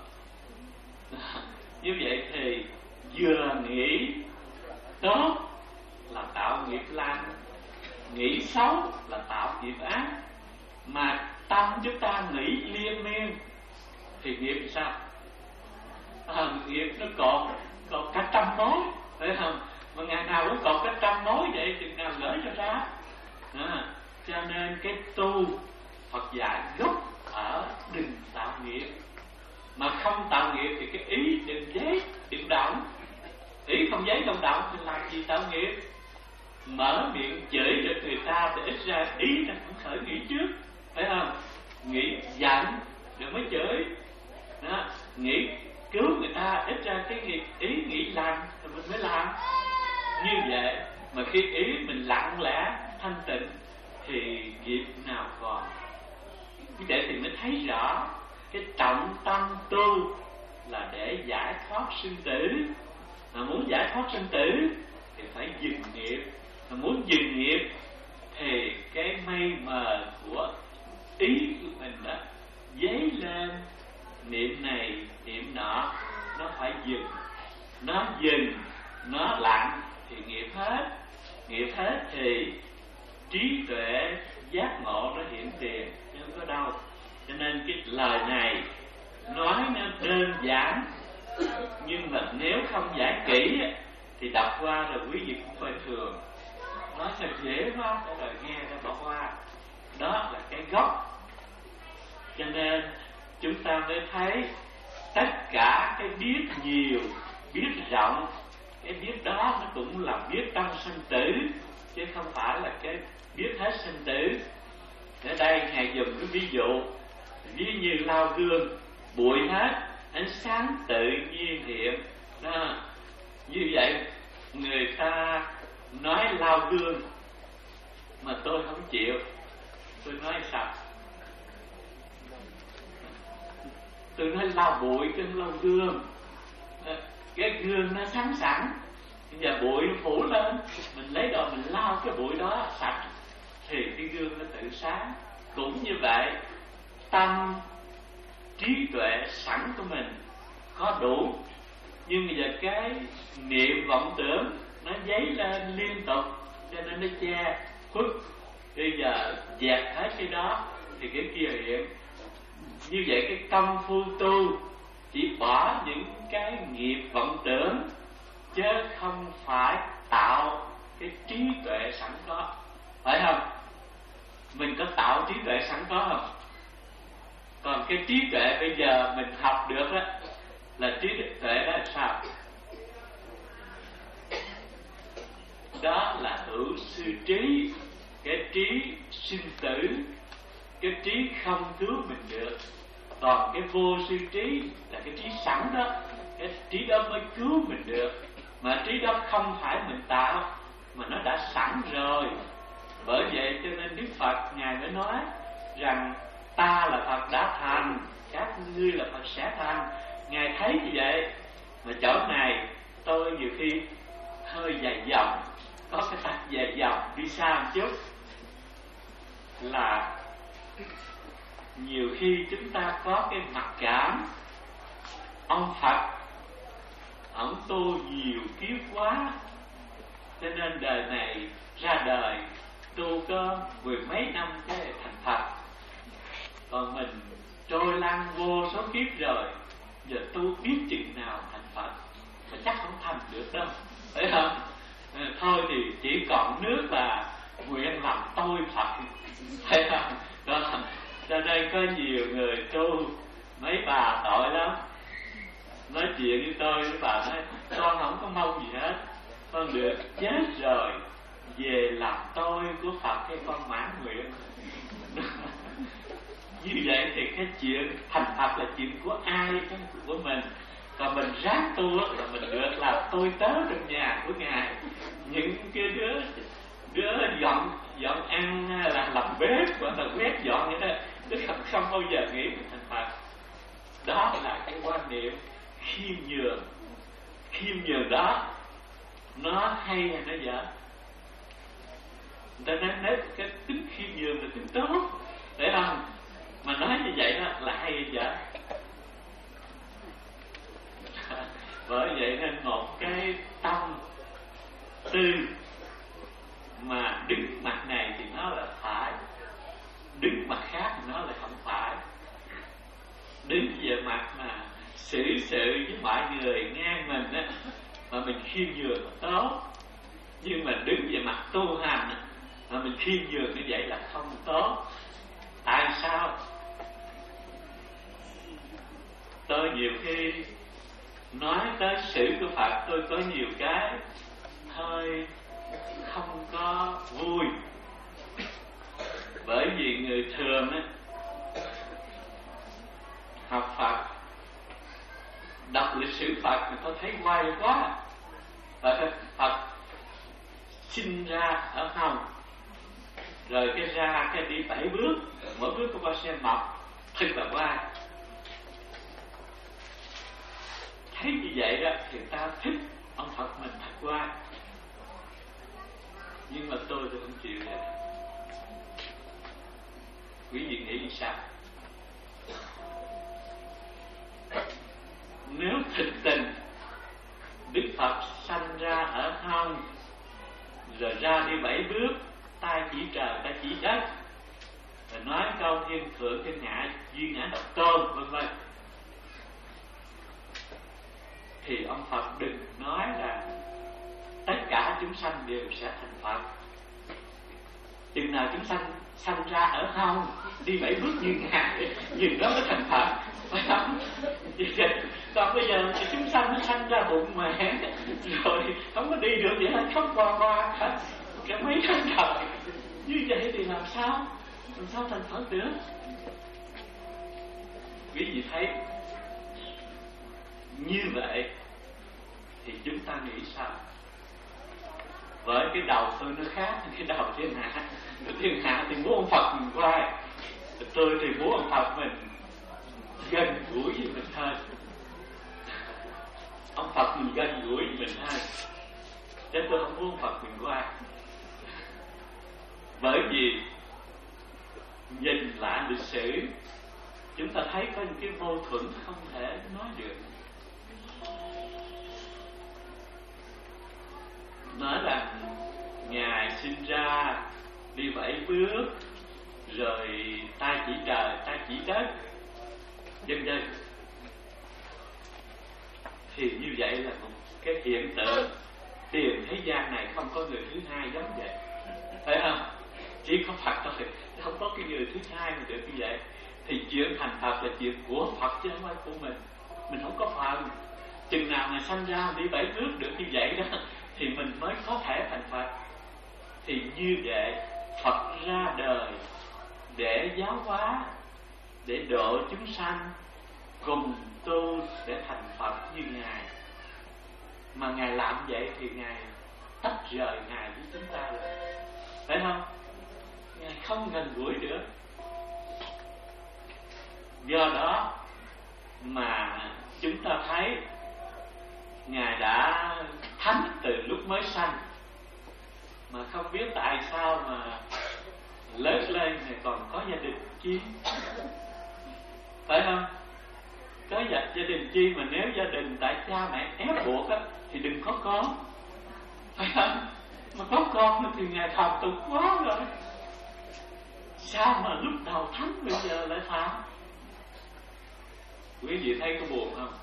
Như vậy thì vừa nghĩ tốt là tạo nghiệp lành, nghĩ xấu là tạo nghiệp ác. Mà tâm chúng ta nghĩ liên miên thì nghiệp sao? À, nghiệp nó còn còn cả trăm mối, phải không? Mà ngày nào cũng còn cả trăm mối vậy thì nào gỡ cho ra. À, cho nên cái tu Phật dạy gốc ở đừng tạo nghiệp. Mà không tạo nghiệp thì cái ý đừng giấy, đừng động. Ý không giấy không động thì làm gì tạo nghiệp? Mở miệng chửi được người ta thì ít ra ý ta cũng khởi nghĩ trước, phải không? Nghĩ giận rồi mới chửi. Đó, nghĩ cứu người ta, ít ra cái ý, ý nghĩ làm rồi mình mới làm. Như vậy mà khi ý mình lặng lẽ thanh tịnh thì nghiệp nào còn. Như vậy thì mới thấy rõ cái trọng tâm tu là để giải thoát sinh tử. Mà muốn giải thoát sinh tử thì phải dừng nghiệp. Mà muốn dừng nghiệp thì cái mây mờ của ý của mình đó dấy lên, niệm này niệm nọ, nó phải dừng. Nó dừng, nó lặng thì nghiệp hết. nghiệp hết thì trí tuệ giác ngộ nó hiện tiền, chứ không có đâu. Cho nên cái lời này nói nó đơn giản, nhưng mà nếu không giải kỹ thì đọc qua rồi quý vị cũng coi thường. Nói sao dễ quá, rồi nghe ra bỏ qua. Đó là cái gốc. Cho nên chúng ta mới thấy tất cả cái biết nhiều, biết rộng, cái biết đó nó cũng là biết trong sinh tử, chứ không phải là cái biết hết sinh tử. Ở đây Ngài dùng cái ví dụ, ví như lau gương, bụi hết, ánh sáng tự nhiên hiện. Đó. Như vậy người ta nói lau gương mà tôi không chịu. Tôi nói sao? Tôi nói lau bụi chứ không lau gương. Cái gương nó sáng sẵn, giờ bụi nó phủ lên, mình lấy đồ mình lau cái bụi đó sạch thì cái gương nó tự sáng. Cũng như vậy, tâm trí tuệ sẵn của mình có đủ, nhưng bây giờ cái niệm vọng tưởng nó dấy lên liên tục, cho nên nó che khuất. Bây giờ dẹp hết cái đó thì cái kia hiện. Như vậy cái công phu tu chỉ bỏ những cái nghiệp vọng tưởng, chứ không phải tạo cái trí tuệ sẵn có, phải không? Mình có tạo trí tuệ sẵn có không? Còn cái trí tuệ bây giờ mình học được đó, là trí tuệ đó là sao? Đó là hữu sư trí, cái trí sinh tử, cái trí không cứu mình được. Còn cái vô sư trí là cái trí sẵn đó, cái trí đó mới cứu mình được. Mà trí đó không phải mình tạo, mà nó đã sẵn rồi. Bởi vậy cho nên Đức Phật Ngài mới nói rằng ta là Phật đã thành, các ngươi là Phật sẽ thành. Ngài thấy như vậy. Mà chỗ này tôi nhiều khi hơi dài dòng, có cái tật dài dòng đi xa một chút, là nhiều khi chúng ta có cái mặc cảm ông Phật ổng tu nhiều kiếp quá, cho nên đời này ra đời tu có mười mấy năm cái thành Phật, còn mình trôi lăn vô số kiếp rồi, giờ tu biết chừng nào thành Phật, mà chắc không thành được đâu, phải không? Thôi thì chỉ còn nước là nguyện làm tôi Phật, phải không? Đó. Cho nên có nhiều người tu, mấy bà tội lắm, nói chuyện với tôi, mấy bà nói con không có mong gì hết, con được chết rồi về làm tôi của Phật cái con mãn nguyện. Như vậy thì cái chuyện thành Phật là chuyện của ai, cái của mình. Còn mình ráng tu là mình được làm tôi tớ trong nhà của Ngài. Những cái đứa đứa dọn dọn ăn là làm bếp hoặc là quét dọn vậy đó, tức là không bao giờ nghĩ mình thành Phật. Đó là cái quan niệm khiêm nhường. Khiêm nhường đó nó hay hay nó dở. Người ta nói nếu cái tính khiêm nhường là tính tốt, phải không? Mà nói như vậy đó là hay hay dở. Bởi vậy nên một cái tâm tư mà đứng mặt này thì nó là phải, đứng mặt khác thì nó là không phải. Đứng về mặt mà xử sự với mọi người ngang mình á, mà mình khiêm nhường là tốt. Nhưng mà đứng về mặt tu hành á, mà mình khiêm nhường như vậy là không tốt. Tại sao? Tôi nhiều khi nói tới sự của Phật, tôi có nhiều cái hơi không có vui. Bởi vì người thường á, học Phật, đọc lịch sử Phật thì tôi thấy quay quá. Và Phật sinh ra ở Hồng, rồi cái ra cái đi bảy bước, mỗi bước có ba sen mọc, thật là quay. Thấy như vậy đó thì ta thích ông Phật mình thật quay. Nhưng mà tôi tôi không chịu vậy. Quý vị nghĩ sao? Nếu thực tình Đức Phật sanh ra ở Hồng, rồi ra đi bảy bước, tay chỉ trời, tay chỉ đất, rồi nói câu thiên thượng thiên hạ, duy ngã độc tôn, vân vân. Thì ông Phật đừng nói là tất cả chúng sanh đều sẽ thành Phật. Chừng nào chúng sanh sanh ra ở không, đi bảy bước như ngài, nhìn đó mới thành Phật, phải không? Còn bây giờ thì chúng sanh nó sanh ra bụng mẹ rồi không có đi được vậy hết, không qua qua hết cả mấy tháng trời. Như vậy thì làm sao làm sao thành Phật được? Quý vị thấy như vậy thì chúng ta nghĩ sao? Với cái đầu tôi nó khác cái đầu thiên hạ. Thiên hạ thì muốn ông Phật mình quay, tôi thì muốn ông Phật mình gần gũi với mình hơn. Ông Phật mình gần gũi với mình hơn, chứ tôi không muốn ông Phật mình quay. Bởi vì nhìn lại lịch sử, chúng ta thấy có những cái mâu thuẫn không thể nói được. Nói rằng Ngài sinh ra đi bảy bước, rồi tay chỉ trời, tay chỉ đất, vân vân. Thì như vậy là một cái hiện tượng tiền thế gian này không có người thứ hai giống vậy, phải không? Chỉ có Phật thôi, không có cái người thứ hai mà được như vậy. Thì chuyện thành Phật là chuyện của Phật chứ không phải của mình. Mình không có phần. Chừng nào mà sanh ra đi bảy bước được như vậy đó thì mình mới có thể thành Phật. Thì như vậy Phật ra đời để giáo hóa, để độ chúng sanh cùng tu để thành Phật như Ngài. Mà Ngài làm vậy thì Ngài tách rời Ngài với chúng ta rồi, phải không? Ngài không gần gũi nữa. Do đó mà chúng ta thấy Ngài đã thánh từ lúc mới sanh, mà không biết tại sao mà lớn lên thì còn có gia đình chi, phải không? Có gia đình chi mà nếu gia đình tại cha mẹ ép buộc á thì đừng có con, phải không? Mà có con thì Ngài thầm tục quá rồi. Sao mà lúc đầu thánh bây giờ lại phạm? Quý vị thấy có buồn không?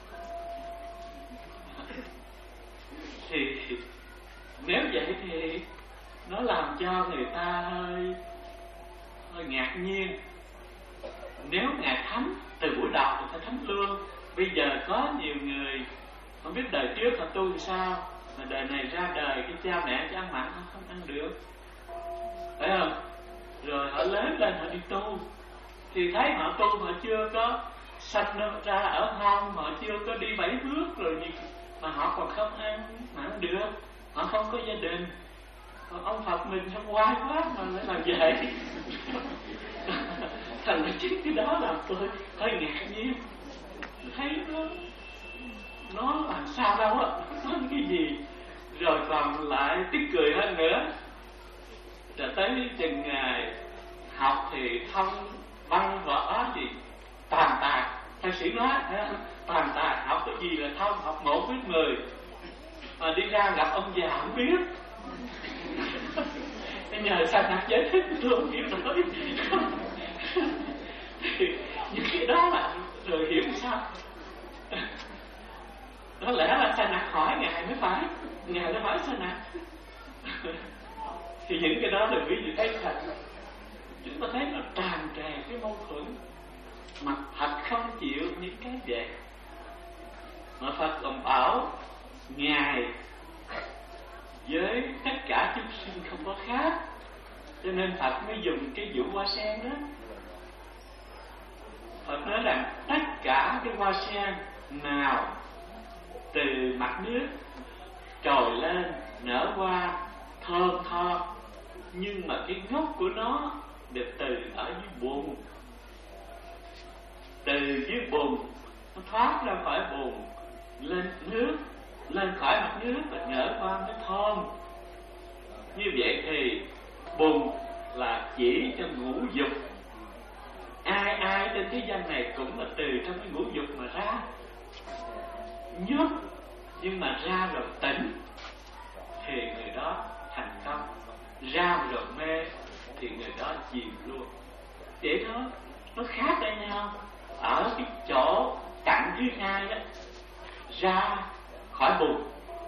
Thì nếu vậy thì nó làm cho người ta hơi hơi ngạc nhiên. Nếu Ngài thánh từ buổi đầu thì phải thánh luôn. Bây giờ có nhiều người không biết đời trước họ tu thì sao, mà đời này ra đời cái cha mẹ cho ăn mặn không, không ăn được, phải không? Rồi họ lớn lên họ đi tu, thì thấy họ tu mà chưa có sanh ra ở hông, họ chưa có đi bảy bước rồi gì mà họ còn không ăn mặn được, họ không có gia đình. Còn ông Phật mình không oai quá mà lại làm vậy. Thành ra chính cái đó làm tôi hơi ngạc nhiên. Thấy nó nó làm sao đâu á, nó cái gì. Rồi còn lại tức cười hơn nữa. Rồi tới chừng Ngài học thì thông văn võ gì toàn tài. Thầy sĩ nói toàn tài, học cái gì là thông, học một biết mười, mà đi ra gặp ông già không biết. Nhờ sao nạp giải thích tôi không hiểu nổi. Những cái đó là rồi hiểu sao? Đó lẽ là Sa Nặc hỏi Ngài mới phải, Ngài đã hỏi Sa Nặc. Thì những cái đó là quý vị thấy thật. Chúng ta thấy nó tràn trề cái mâu thuẫn, mà Phật không chịu những cái vậy. Mà Phật còn bảo Ngài với tất cả chúng sinh không có khác, cho nên Phật mới dùng cái vụ hoa sen đó. Phật nói rằng tất cả cái hoa sen nào từ mặt nước trồi lên nở hoa thơm tho, nhưng mà cái gốc của nó được từ ở dưới bùn. Từ dưới bùn nó thoát ra khỏi bùn lên nước, lên khỏi mặt nước và nở hoa mới thơm. Như vậy thì bùn là chỉ cho ngũ dục. Ai ai trên thế gian này cũng là từ trong cái ngũ dục mà ra. Nhốt nhưng mà ra rồi tỉnh thì người đó thành công. ra một rồi mê thì người đó chìm luôn. Vậy đó, nó khác ở nhau ở cái chỗ cạnh thứ hai đó, ra khỏi bùn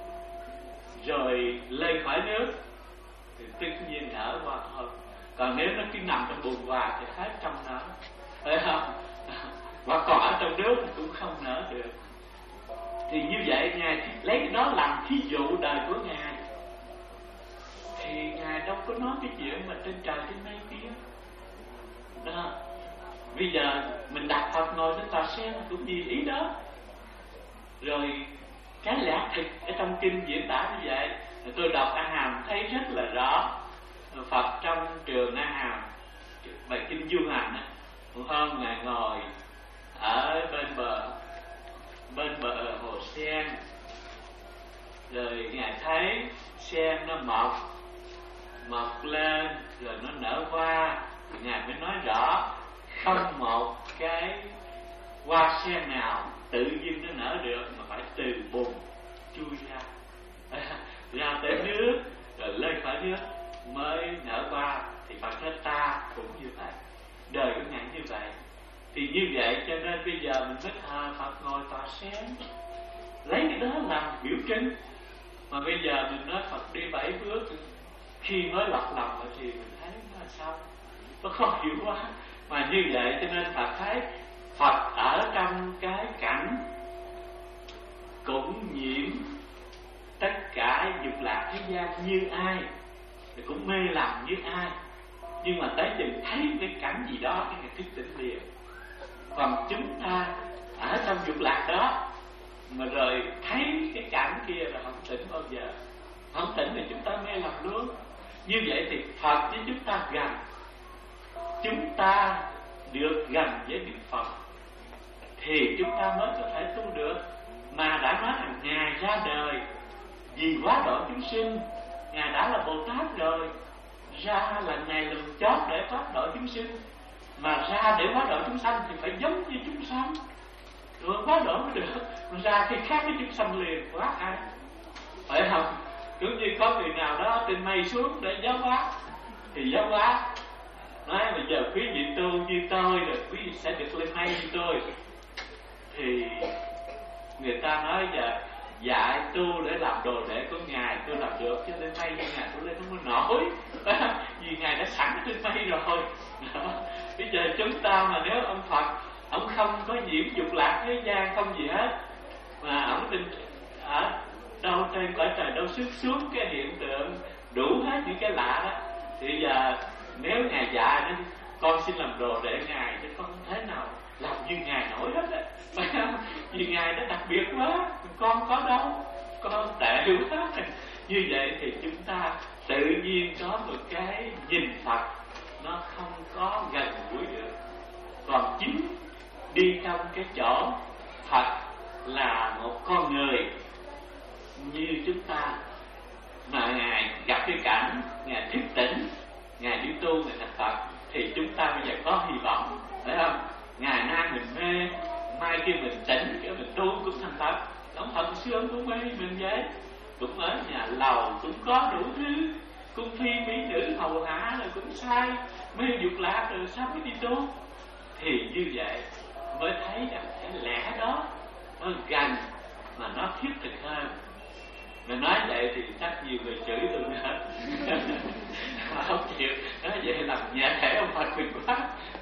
rồi lên khỏi nước thì tất nhiên nở hoa thôi. Còn nếu nó cứ nằm trong bùn hoài thì hết trong nở, phải không? Hoặc còn ở trong nước thì cũng không nở được. Thì như vậy Ngài lấy cái đó làm thí dụ đời của Ngài. Thì Ngài đâu có nói cái chuyện mà trên trời trên mây kia đó. Bây giờ mình đặt Phật ngồi trên tòa sen cũng vì ý đó. Rồi cái lẽ thực ở trong kinh diễn tả như vậy, tôi đọc A Hàm thấy rất là rõ. Phật trong trường A Hàm, bài kinh Du Hành á, một hôm Ngài ngồi ở bên bờ bên bờ hồ sen, rồi Ngài thấy sen nó mọc mọc lên rồi nó nở hoa. Ngài mới nói rõ không một cái hoa sen nào tự nhiên nó nở được, mà phải từ bùn chui ra ra tới nước rồi lên khỏi nước mới nở hoa. Thì Phật nói ta cũng như vậy, đời của Ngài như vậy. Thì như vậy cho nên bây giờ mình mới thờ Phật ngồi tòa sen, lấy cái đó làm biểu trưng. Mà bây giờ mình nói Phật đi bảy bước, khi mới lọt lòng rồi thì mình thấy nó là sao, nó khó hiểu quá. Mà như vậy cho nên Phật thấy Phật ở trong cái cảnh cũng nhiễm tất cả dục lạc thế gian như ai, thì cũng mê lầm như ai. Nhưng mà tới chừng thấy cái cảnh gì đó cái ngày thức tỉnh liền. Còn chúng ta ở trong dục lạc đó mà rồi thấy cái cảnh kia là không tỉnh bao giờ. Không tỉnh thì chúng ta mê lầm luôn. Như vậy thì Phật với chúng ta gần, chúng ta được gần với Đức Phật thì chúng ta mới có thể tu được. Mà đã nói rằng Ngài ra đời vì quá độ chúng sinh, Ngài đã là Bồ Tát rồi, ra là Ngài lần chót để quá độ chúng sinh. Mà ra để quá độ chúng sanh thì phải giống như chúng sanh rồi quá độ mới được. Mà ra khi khác với chúng sanh liền quá ai, phải không? Cứ như có người nào đó trên mây xuống để giáo hóa thì giáo hóa, nói bây giờ quý vị tu như tôi rồi quý vị sẽ được lên mây như tôi. Thì người ta nói giờ dạy tu để làm đồ đệ của Ngài, tôi làm được, chứ lên mây như Ngài tôi lên không có nổi vì Ngài đã sẵn trên mây rồi. Bây giờ chúng ta mà nếu ông Phật ông không có nhiễm dục lạc thế gian không gì hết, mà ông tin ở đâu trên cõi trời đâu xuất xuống cái hiện tượng đủ hết những cái lạ đó, thì giờ nếu Ngài dạy nên con xin làm đồ đệ Ngài, chứ con không thể nào làm như Ngài nổi hết á, phải không? Vì Ngài đã đặc biệt quá, con có đâu, con tệ quá. Như vậy thì chúng ta tự nhiên có một cái nhìn Phật nó không có gần gũi được. Còn chính đi trong cái chỗ Phật là một con người như chúng ta, mà Ngài gặp cái cảnh Ngài thức tỉnh, Ngài đi tu, Ngài thành Phật, thì chúng ta bây giờ có hy vọng, phải không? Ngày nay mình mê, mai kia mình tỉnh, cái mình tu cũng thành Phật. Ông Phật xưa cũng mê mình vậy, cũng ở nhà lầu cũng có đủ thứ, cung phi mỹ nữ hầu hạ rồi cũng sai, mê dục lạc rồi sao mới đi tu. Thì như vậy mới thấy rằng cái lẽ đó nó gần mà nó thiết thực hơn. Mà nói vậy thì chắc nhiều người chửi tôi nữa không chịu, nói vậy làm nhẹ thể ông Phật mình quá.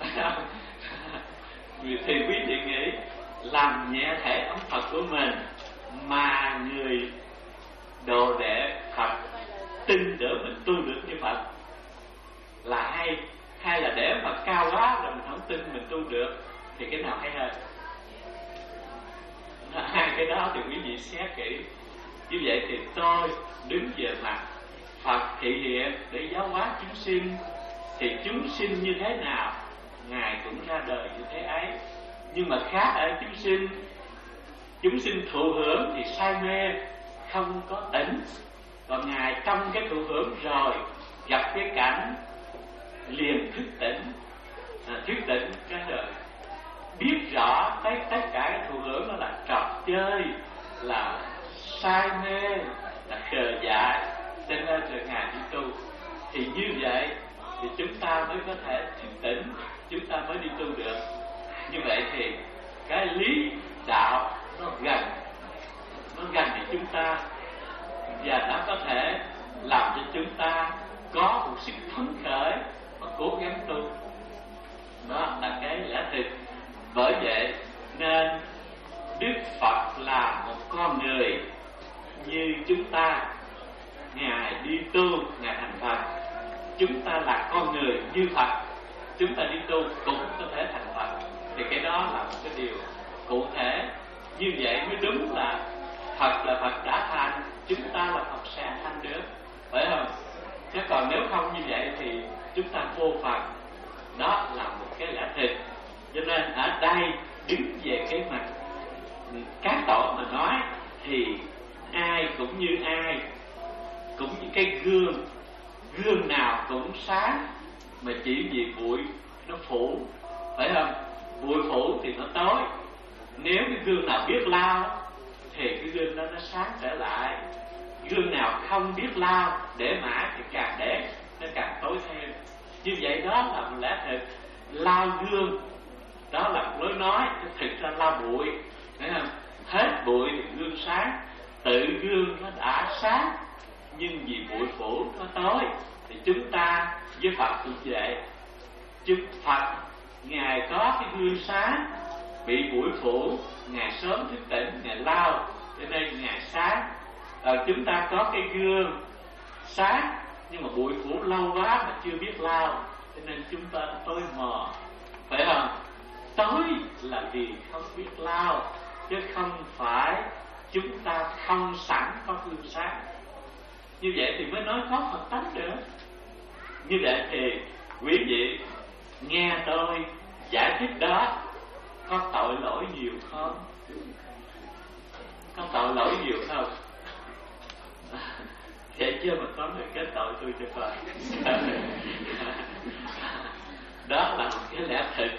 Thì quý vị nghĩ làm nhẹ thể ông Phật của mình mà người đồ đệ Phật tin tưởng mình tu được như Phật là hay, hay là để Phật cao quá rồi mình không tin mình tu được, thì cái nào hay hơn? Hai cái đó thì quý vị xét kỹ. Như vậy thì tôi đứng về mặt Phật thị hiện để giáo hóa chúng sinh, thì chúng sinh như thế nào Ngài cũng ra đời như thế ấy. Nhưng mà khác ở chúng sinh, chúng sinh thụ hưởng thì say mê không có tỉnh, còn Ngài trong cái thụ hưởng rồi gặp cái cảnh liền thức tỉnh, à, thức tỉnh cái rồi biết rõ tất tất cả cái thụ hưởng đó là trò chơi, là say mê, là khờ dại, cho nên rồi Ngài đi tu. Thì như vậy thì chúng ta mới có thể thức tỉnh, chúng ta mới đi tu được. Như vậy thì cái lý đạo nó gần, nó gần với chúng ta, và nó có thể làm cho chúng ta có một sức phấn khởi và cố gắng tu. Đó là cái lẽ thực. Bởi vậy nên Đức Phật là một con người như chúng ta, Ngài đi tu, Ngài thành Phật. Chúng ta là con người như Phật, chúng ta đi tu cũng có thể thành Phật. Thì cái đó là một cái điều cụ thể. Như vậy mới đúng là Phật là Phật đã thành, chúng ta là Phật sẽ thành được, phải không? Chứ còn nếu không như vậy thì chúng ta vô Phật. Đó là một cái lẽ thực. Cho nên ở đây đứng về cái mặt các tổ mà nói thì ai cũng như ai, cũng như cái gương, gương nào cũng sáng, mà chỉ vì bụi nó phủ, phải không? Bụi phủ thì nó tối. Nếu cái gương nào biết lao thì cái gương đó nó sáng trở lại. Gương nào không biết lao để mãi thì càng để nó càng tối thêm. Như vậy đó là một lẽ thực. Lao gương đó là một lối nói, thực ra lao bụi, thấy không? Hết bụi thì gương sáng. Tự gương nó đã sáng, nhưng vì bụi phủ nó tối. Thì chúng ta với Phật cũng vậy. Chúng Phật Ngài có cái gương sáng, bị bụi phủ, Ngài sớm thức tỉnh, Ngài lao, cho nên Ngài sáng. Rồi chúng ta có cái gương sáng, nhưng mà bụi phủ lâu quá mà chưa biết lao, cho nên chúng ta tối mờ, phải không? Tối là vì không biết lao, chứ không phải chúng ta không sẵn có gương sáng. Như vậy thì mới nói có Phật tánh được. Như vậy thì quý vị nghe tôi giải thích đó, có tội lỗi nhiều không? Có tội lỗi nhiều không? Vậy chưa mà có người kết tội tôi cho coi. Đó là một cái lẽ thực.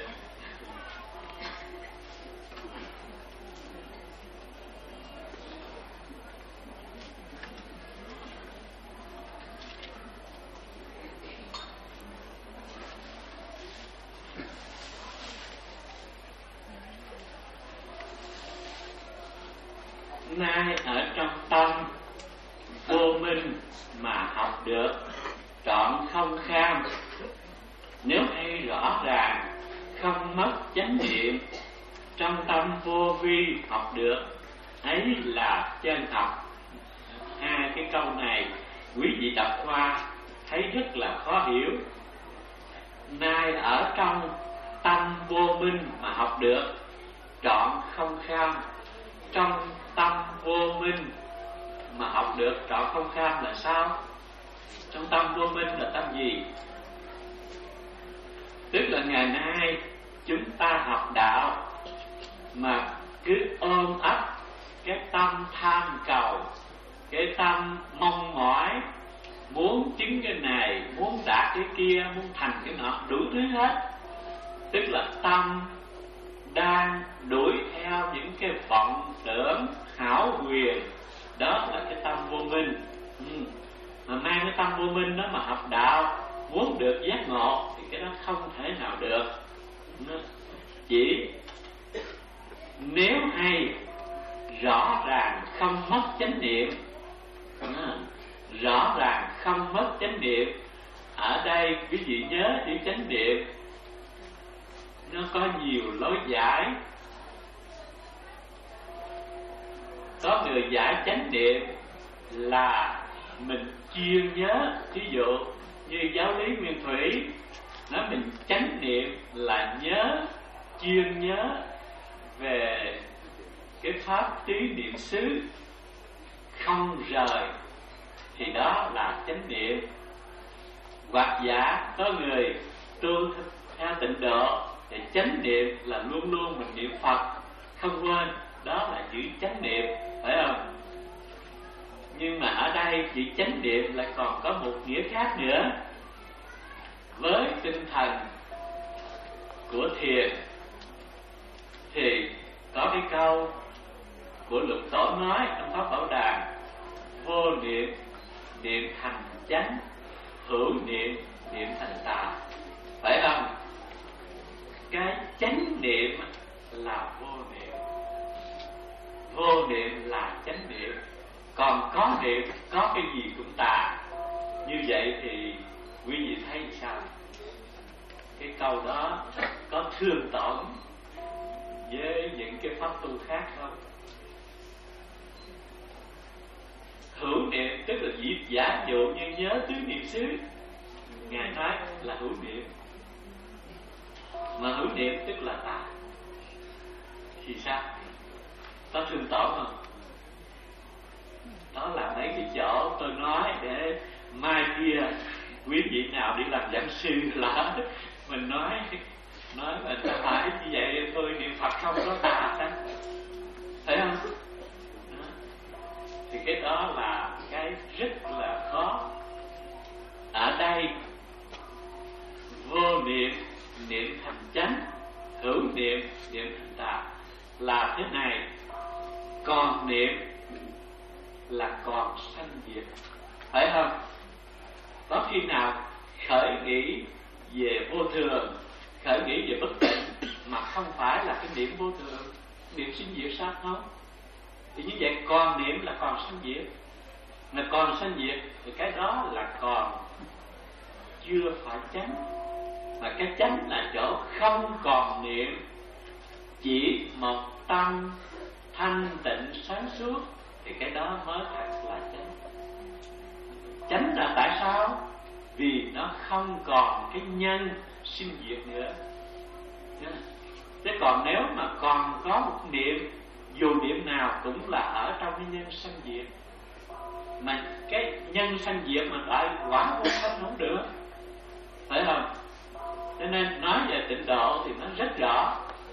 Nay ở trong tâm vô minh mà học được trọn không kham, nếu hay rõ ràng không mất chánh niệm, trong tâm vô vi học được, ấy là chân học. Hai cái câu này quý vị đọc qua thấy rất là khó hiểu. Nay ở trong tâm vô minh mà học được trọn không kham, trong tâm vô minh mà học được trọn không kham là sao? Trong tâm vô minh là tâm gì? Tức là ngày nay chúng ta học đạo mà cứ ôm ấp cái tâm tham cầu, cái tâm mong mỏi, muốn chứng cái này, muốn đạt cái kia, muốn thành cái nọ, đủ thứ hết. Tức là tâm đang đuổi theo những cái vọng tưởng hão huyền. Đó là cái tâm vô minh. ừ. Mà mang cái tâm vô minh đó mà học đạo, muốn được giác ngộ thì cái đó không thể nào được. Chỉ nếu hay rõ ràng không mất chánh niệm, rõ ràng không mất chánh niệm. Ở đây quý vị nhớ chữ chánh niệm nó có nhiều lối giải. Có người giải chánh niệm là mình chuyên nhớ. Ví dụ như giáo lý Nguyên Thủy nói mình chánh niệm là nhớ, chuyên nhớ về cái pháp tí niệm xứ không rời, thì đó là chánh niệm. Hoặc giả có người tu theo tịnh độ thì chánh niệm là luôn luôn mình niệm Phật không quên, đó là chữ chánh niệm, phải không? Nhưng mà ở đây chữ chánh niệm lại còn có một nghĩa khác nữa. Với tinh thần của thiền thì có cái câu của Lục Tổ nói trong Pháp Bảo Đàn: vô niệm niệm thành chánh, hữu niệm niệm thành tà, phải không? Cái chánh niệm là vô niệm, vô niệm là chánh niệm. Còn có niệm, có cái gì cũng tà. Như vậy thì quý vị thấy sao? Cái câu đó có thương tổn với những cái pháp tu khác không? Hữu niệm tức là việc giả dụ như nhớ tứ niệm xứ, Ngài nói là hữu niệm. Mà hữu niệm tức là tà thì sao? Có thương tổn không? Đó là mấy cái chỗ tôi nói để mai kia quý vị nào đi làm giảng sư là mình nói nói mà sao phải như vậy, tôi niệm Phật không có tà sao? Thấy không? Đó. Thì cái đó là cái rất là khó. Ở đây vô niệm niệm thành chánh, hữu niệm niệm thành tà là thế này. Còn niệm là còn sanh diệt, phải không? Có khi nào khởi nghĩ về vô thường, khởi nghĩ về bất tịnh mà không phải là cái niệm vô thường, niệm sinh diệt sao không? Thì như vậy còn niệm là còn sanh diệt, mà còn sanh diệt thì cái đó là còn chưa phải chánh. Mà cái chánh là chỗ không còn niệm, chỉ một tâm thanh tịnh sáng suốt, thì cái đó mới thật là chánh. Chánh là tại sao? Vì nó không còn cái nhân sinh diệt nữa. Chứ còn nếu mà còn có một niệm, dù niệm nào cũng là ở trong cái nhân sanh diệt. Mà cái nhân sanh diệt mà lại quả vô sanh không được, phải không? Cho nên nói về tịnh độ thì nó rất rõ.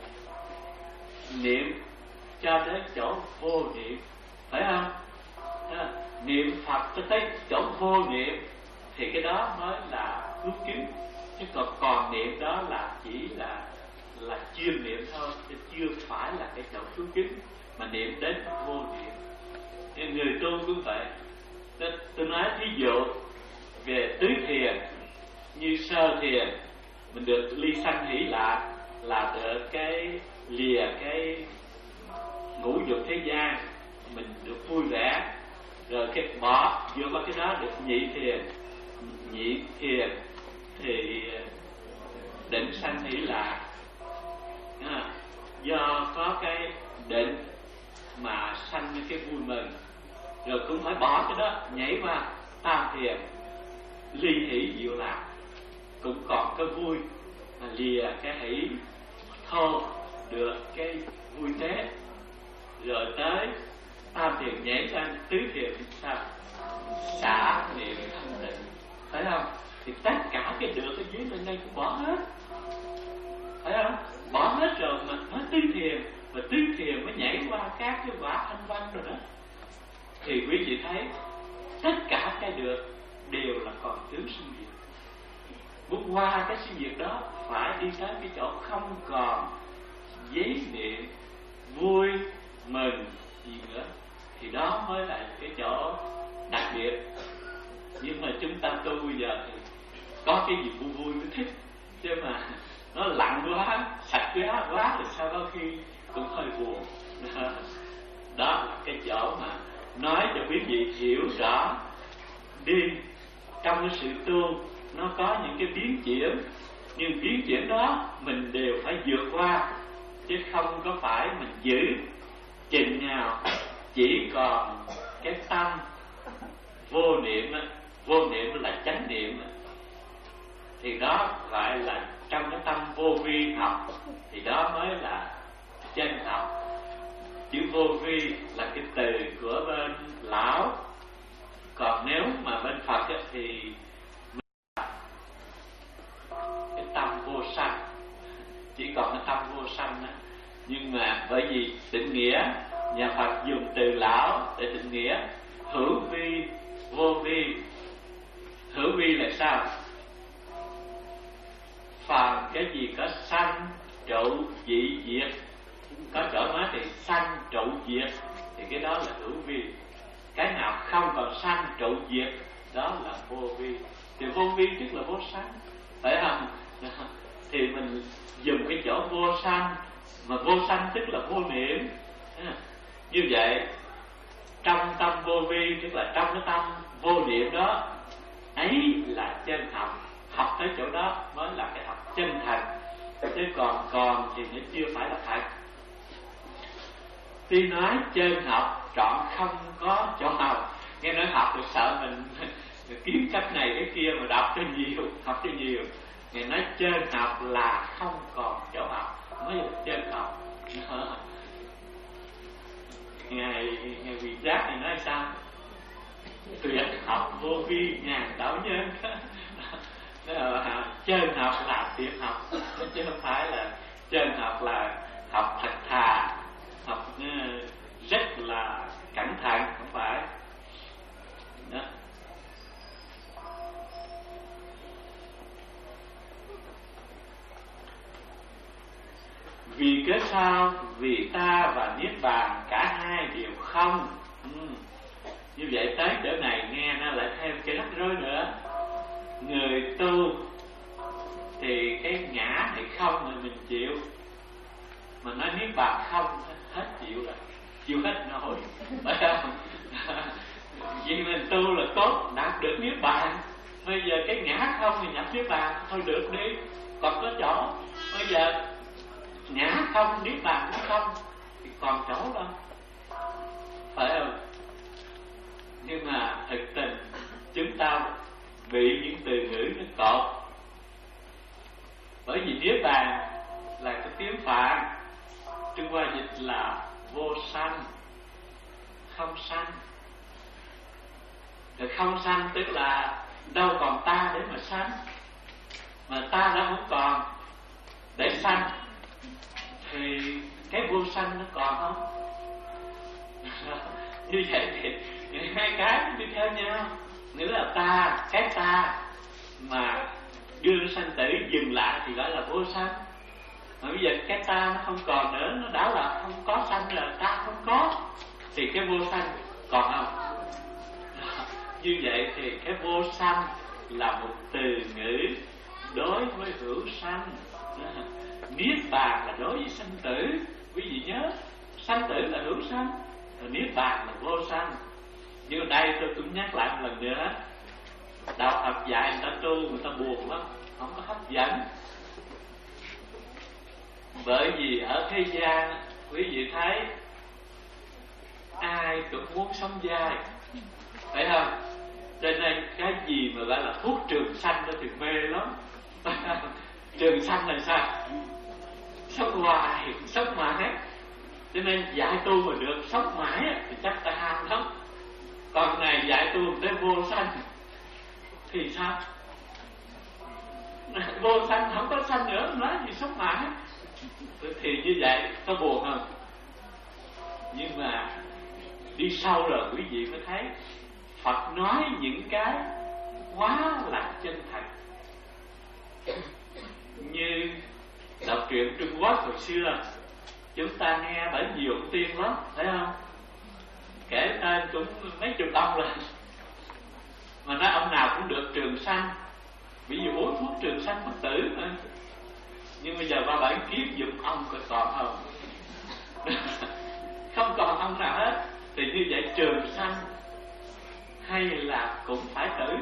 Niệm cho đến chỗ vô niệm, phải không? À, niệm Phật cho tới chỗ vô niệm thì cái đó mới là cứu kính. Chứ còn còn niệm đó là chỉ là là chuyên niệm thôi, chứ chưa phải là cái chỗ cứu kính. Mà niệm đến vô niệm. Nên người tu cũng vậy. Tôi nói ví dụ về tứ thiền, như sơ thiền mình được ly sanh hỷ lạc, là được cái lìa cái ngũ dục thế gian, mình được vui vẻ. Rồi cái bỏ vượt qua cái đó được nhị thiền, nhị thiền thì định sanh hỷ lạc. À, do có cái định mà sanh cái vui mừng, rồi cũng phải bỏ cái đó nhảy qua tam thiền, ly hỷ diệu lạc, cũng còn cái vui mà lìa cái hỷ thô được cái vui thế. Rồi tới tam thiền nhảy sang tứ thiền sao? Xả niệm thanh tịnh, phải không? Thì tất cả cái được ở dưới bên đây cũng bỏ hết, phải không? Bỏ hết rồi mà nói tứ thiền, và tứ thiền mới nhảy qua các cái quả thanh văn rồi đó. Thì quý vị thấy tất cả cái được đều là còn thiếu sinh diệt. Muốn qua cái sinh diệt đó phải đi tới cái chỗ không còn giấy niệm vui mừng gì nữa, thì đó mới là cái chỗ đặc biệt. Nhưng mà chúng ta tu bây giờ thì có cái gì vui vui mới thích, chứ mà nó lặng quá, sạch quá quá thì sao có khi cũng hơi buồn. Đó là cái chỗ mà nói cho quý vị hiểu rõ đi. Trong cái sự tu nó có những cái biến chuyển, nhưng biến chuyển đó mình đều phải vượt qua, chứ không có phải mình giữ chừng nào chỉ còn cái tâm vô niệm. Vô niệm là chánh niệm, thì đó gọi là trong cái tâm vô vi học, thì đó mới là chân học. Chữ vô vi là cái từ của bên lão, còn nếu mà bên Phật ấy, thì cái tâm vô sanh, chỉ còn cái tâm vô sanh đó. Nhưng mà bởi vì định nghĩa, nhà Phật dùng từ lão để định nghĩa hữu vi, vô vi. Hữu vi là sao? Phàm cái gì có sanh trụ dị diệt, có chỗ nói thì sanh trụ diệt, thì cái đó là hữu vi. Cái nào không còn sanh trụ diệt đó là vô vi. Thì vô vi tức là vô sanh, phải không? Thì mình dùng cái chỗ vô sanh, mà vô sanh tức là vô niệm. Như vậy trong tâm vô vi, tức là trong cái tâm vô niệm đó, ấy là chân học. Học tới chỗ đó mới là cái học chân thành, chứ còn còn thì nó chưa phải là thật. Tuy nói chân học trọn không có chỗ học. Nghe nói học thì sợ mình, mình kiếm cách này cái kia mà đọc cho nhiều, học cho nhiều. Nghe nói chân học là không còn chỗ học, mới là chân học. Ngài Ngài Vị Giác này nói sao? Tuyệt học vô vi nhàn đạo nhân. Chân học là tuyệt học, chứ không phải là chân học là học thật thà, học rất là cẩn thận, không phải đó. Vì cớ sao? Vì ta và Niết Bàn cả hai đều không. ừ. Như vậy tới chỗ này nghe nó lại thêm cái rắc rối nữa. Người tu thì cái ngã thì không thì mình chịu, mà nói Niết Bàn không hết chịu rồi, chịu hết nổi, phải không? Vì mình tu là tốt, đạt được Niết Bàn. Bây giờ cái ngã không thì nhập Niết Bàn, thôi được đi, còn có chỗ. Bây giờ ngã không, Niết Bàn cũng không, thì còn chỗ đâu, phải không? Nhưng mà thực tình chúng ta bị những từ ngữ nó cột. Bởi vì Niết Bàn là cái tiếng Phạn, Trung Hoa dịch là vô sanh, không sanh. Rồi không sanh tức là đâu còn ta để mà sanh, mà ta đã không còn để sanh, thì cái vô sanh nó còn không? Như vậy thì hai cái đi theo nhau. Nghĩa là ta, cái ta mà đưa sanh tử dừng lại thì gọi là vô sanh. Mà bây giờ cái ta nó không còn nữa, nó đã là không có sanh, là ta không có, thì cái vô sanh còn không? Như vậy thì cái vô sanh là một từ ngữ đối với hữu sanh. Niết Bàn là đối với sanh tử. Quý vị nhớ, sanh tử là hữu sanh, rồi Niết Bàn là vô sanh. Nhưng ở đây tôi cũng nhắc lại một lần nữa, đạo Phật dạy người ta tu, người ta buồn lắm, không có hấp dẫn. Bởi vì ở thế gian, quý vị thấy ai cũng muốn sống dai, phải không? Cho nên cái gì mà gọi là thuốc trường sanh đó thì mê lắm. Trường sanh là sao? Sống hoài, sống mãi. Cho nên dạy tu mà được sống mãi thì chắc ta ham lắm. Còn này dạy tu tới vô sanh thì sao? Vô sanh không có sanh nữa, nói gì sống mãi. Thì như vậy có buồn không? Nhưng mà đi sâu rồi quý vị mới thấy Phật nói những cái quá là chân thật. Như đọc truyện Trung Quốc hồi xưa, chúng ta nghe bởi nhiều tiên lắm, thấy không? Kể tên cũng mấy chục ông rồi, mà nói ông nào cũng được trường sanh, ví dụ uống thuốc trường sanh bất tử mà. Nhưng bây giờ ba bảy kiếp dùng ông có còn không? Không còn ông nào hết. Thì như vậy trường sanh hay là cũng phải tử?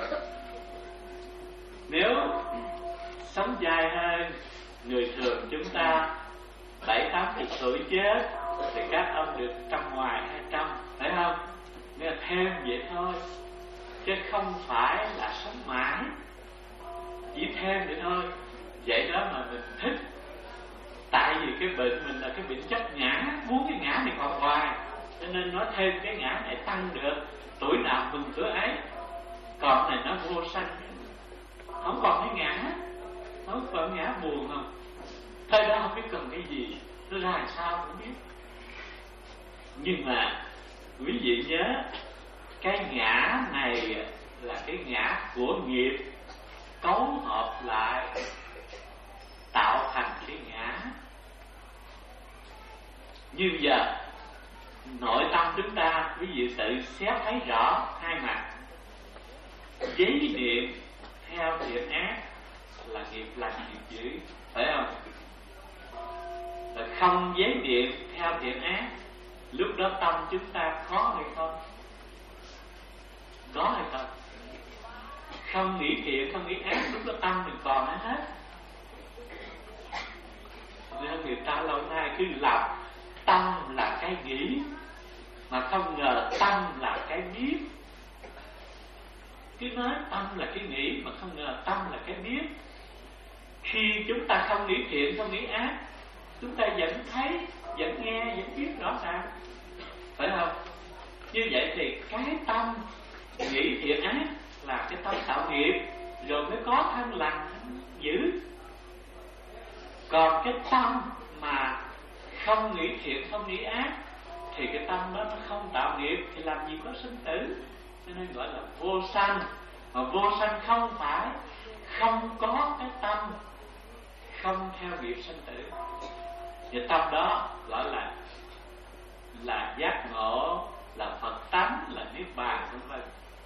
Nếu sống dài hơn người thường chúng ta bảy tám chục tuổi chết, thì các ông được trăm ngoài hai trăm, phải không? Nên thêm vậy thôi, chứ không phải là sống mãi, chỉ thêm vậy thôi. Vậy đó mà mình thích. Tại vì cái bệnh mình là cái bệnh chấp ngã, muốn cái ngã này còn hoài, cho nên nó thêm cái ngã này tăng được, tuổi nào mừng tuổi ấy. Còn này nó vô sanh, không còn cái ngã, không còn ngã buồn không? Thôi đó không biết cần cái gì, nó ra làm sao không biết. Nhưng mà quý vị nhớ, cái ngã này là cái ngã của nghiệp cấu hợp lại tạo thành cái ngã. Như giờ nội tâm chúng ta, quý vị tự xét thấy rõ hai mặt. giấy niệm theo thiện ác là nghiệp lành nghiệp dữ, phải không? Là không giấy niệm theo thiện ác, lúc đó tâm chúng ta có hay không? Có hay không? Không nghĩ thiện, không nghĩ ác, lúc đó tâm mình còn hay hết. Nên người ta lâu nay cứ làm tâm là cái nghĩ, mà không ngờ tâm là cái biết. Cứ nói tâm là cái nghĩ, mà không ngờ tâm là cái biết. Khi chúng ta không nghĩ thiện, không nghĩ ác, chúng ta vẫn thấy, vẫn nghe, vẫn biết rõ ràng, phải không? Như vậy thì cái tâm nghĩ thiện ác là cái tâm tạo nghiệp, rồi mới có thân lành dữ. Còn cái tâm mà không nghĩ thiện, không nghĩ ác, thì cái tâm đó nó không tạo nghiệp, thì làm gì có sinh tử. Cho nên gọi là vô sanh. Mà vô sanh không phải không có cái tâm không theo nghiệp sinh tử. Và tâm đó gọi là là giác ngộ, là Phật tánh, là niết bàn, vân vân.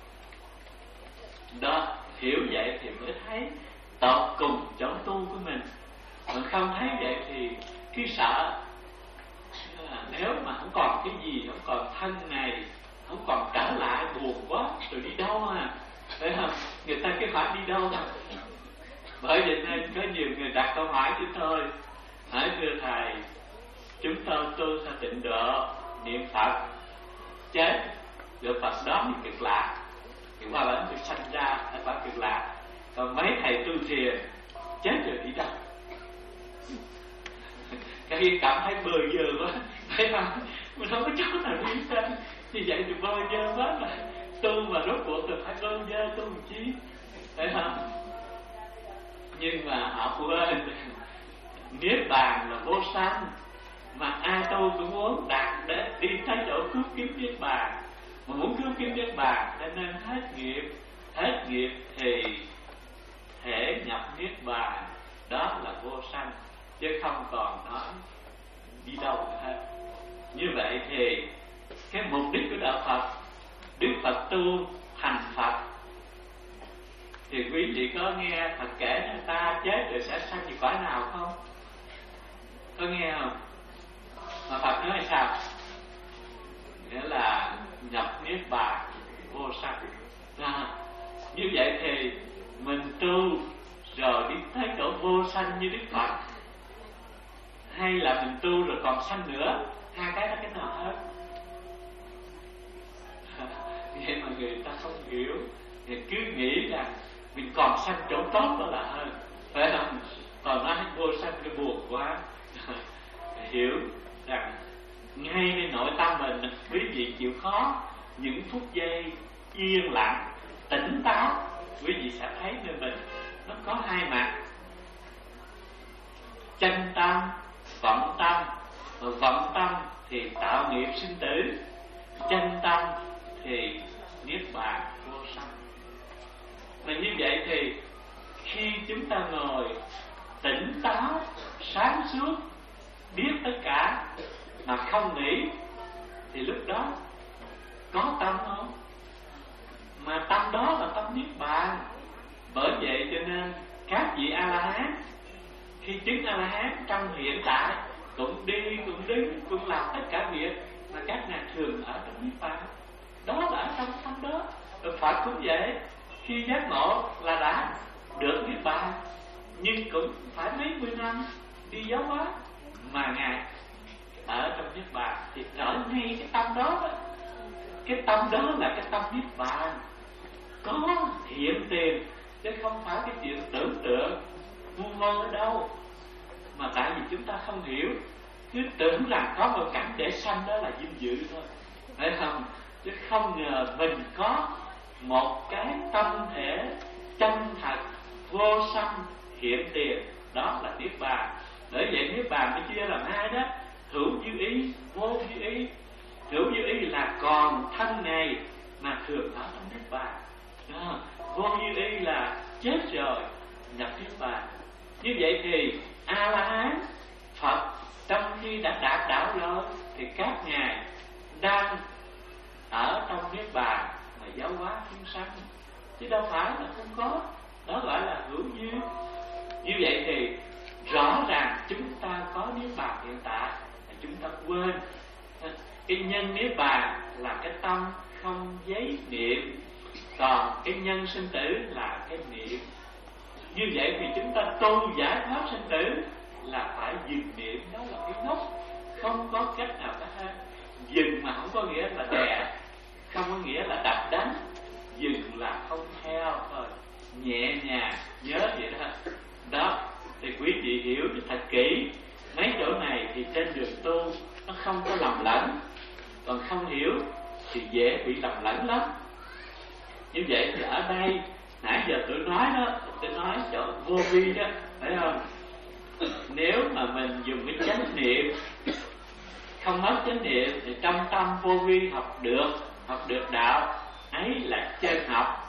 Đó, hiểu vậy thì mới thấy tột cùng chỗ tu của mình. Mà không thấy vậy thì cứ sợ à, nếu mà không còn cái gì, không còn thân này, không còn trở lại, buồn quá, rồi đi đâu à? Phải không? Người ta cứ hỏi đi đâu à? Bởi vậy nên có nhiều người đặt câu hỏi chứ thôi. Hỏi thưa thầy, chúng tôi tu theo tịnh độ, niệm Phật, chết được Phật đó thì cực lạc, thì qua bển được sanh ra ở quả cực lạc. Còn mấy thầy tu thiền chết rồi đi đâu? Cái khi cảm thấy bơ vơ quá, phải không? Mình không có chỗ nào đi hết. Như vậy thì bơ vơ quá mà tu mà rốt cuộc thì phải bơ vơ tu làm chi, phải không? Nhưng mà họ quên niết bàn là vô sanh, mà ai tu cũng muốn đạt để đi tới chỗ cứu kiếm niết bàn. Mà muốn cứu kiếm niết bàn cho nên hết nghiệp, hết nghiệp thì thể nhập niết bàn, đó là vô sanh, chứ không còn nói đi đâu nữa hết. Như vậy thì cái mục đích của đạo Phật, Đức Phật tu thành Phật, thì quý vị có nghe Phật kể người ta chết rồi sẽ sanh về cõi nào không? Có nghe không? Mà Phật nói sao? Nghĩa là nhập niết bàn vô sanh. À, như vậy thì mình tu rồi đi tới chỗ vô sanh như Đức Phật, hay là mình tu rồi còn sanh nữa? Hai cái đó cái nào hết? Vậy mà người ta không hiểu, thì cứ nghĩ rằng mình còn sanh chỗ tốt đó là hơn, phải không? Còn nói vô sanh cái buồn quá. Hiểu rằng ngayในnội tâm mình, quý vị chịu khó những phút giây yên lặng, tỉnh táo, quý vị sẽ thấy nơi mình nó có hai mặt: chân tâm, vọng tâm. Và vọng tâm thì tạo nghiệp sinh tử, chân tâm thì niết bàn vô sanh. Mà như vậy thì khi chúng ta ngồi tỉnh táo, sáng suốt, biết tất cả mà không nghĩ, thì lúc đó có tâm không? Mà tâm đó là tâm niết bàn. Bởi vậy cho nên các vị A-la-hán khi chứng A-la-hán trong hiện tại cũng đi, cũng đứng, cũng làm tất cả việc mà các ngài thường ở trong niết bàn. Đó là ở trong tâm đó. Rồi Phật cũng vậy, khi giác ngộ là đã được niết bàn, nhưng cũng phải mấy mươi năm đi giáo hóa mà ngài ở trong niết bàn. Thì ở ngay cái tâm đó, đó, cái tâm đó là cái tâm niết bàn, có hiện tiền, chứ không phải cái chuyện tưởng tượng ngu ngơ ở đâu. Mà tại vì chúng ta không hiểu, cứ tưởng rằng có một cảnh để sanh đó là vinh dự thôi, phải không? Chứ không ngờ mình có một cái tâm thể chân thật vô sanh hiện tiền, đó là niết bàn. Bởi vậy niết bàn mới chia làm hai đó: hữu dư ý, vô dư ý. Hữu dư ý là còn thân này mà thường ở trong niết bàn. Đó. Vô dư ý là chết rồi nhập niết bàn. Như vậy thì A-la-hán, Phật trong khi đã đạt đạo rồi thì các ngài đang ở trong niết bàn mà giáo hóa chúng sanh. chứ đâu phải là không có. Đó gọi là hữu duyên. Như vậy thì rõ ràng chúng ta có niết bàn hiện tại, chúng ta quên cái nhân niết bàn là cái tâm không giấy niệm, còn cái nhân sinh tử là cái niệm. Như vậy thì chúng ta tu giải thoát sinh tử là phải dừng niệm, đó là cái gốc, không có cách nào khác hơn. Dừng mà không có nghĩa là đè, không có nghĩa là đập đánh, dừng là không theo thôi, nhẹ nhàng nhớ vậy đó. Đó thì quý vị hiểu thật kỹ. Mấy chỗ này thì trên đường tu nó không có lầm lẫn, còn không hiểu thì dễ bị lầm lẫn lắm. Như vậy thì ở đây nãy giờ tôi nói đó, tôi nói chỗ vô vi đó, phải không? Nếu mà mình dùng cái chánh niệm, không mất chánh niệm, thì trong tâm vô vi học được, học được đạo ấy là chân học.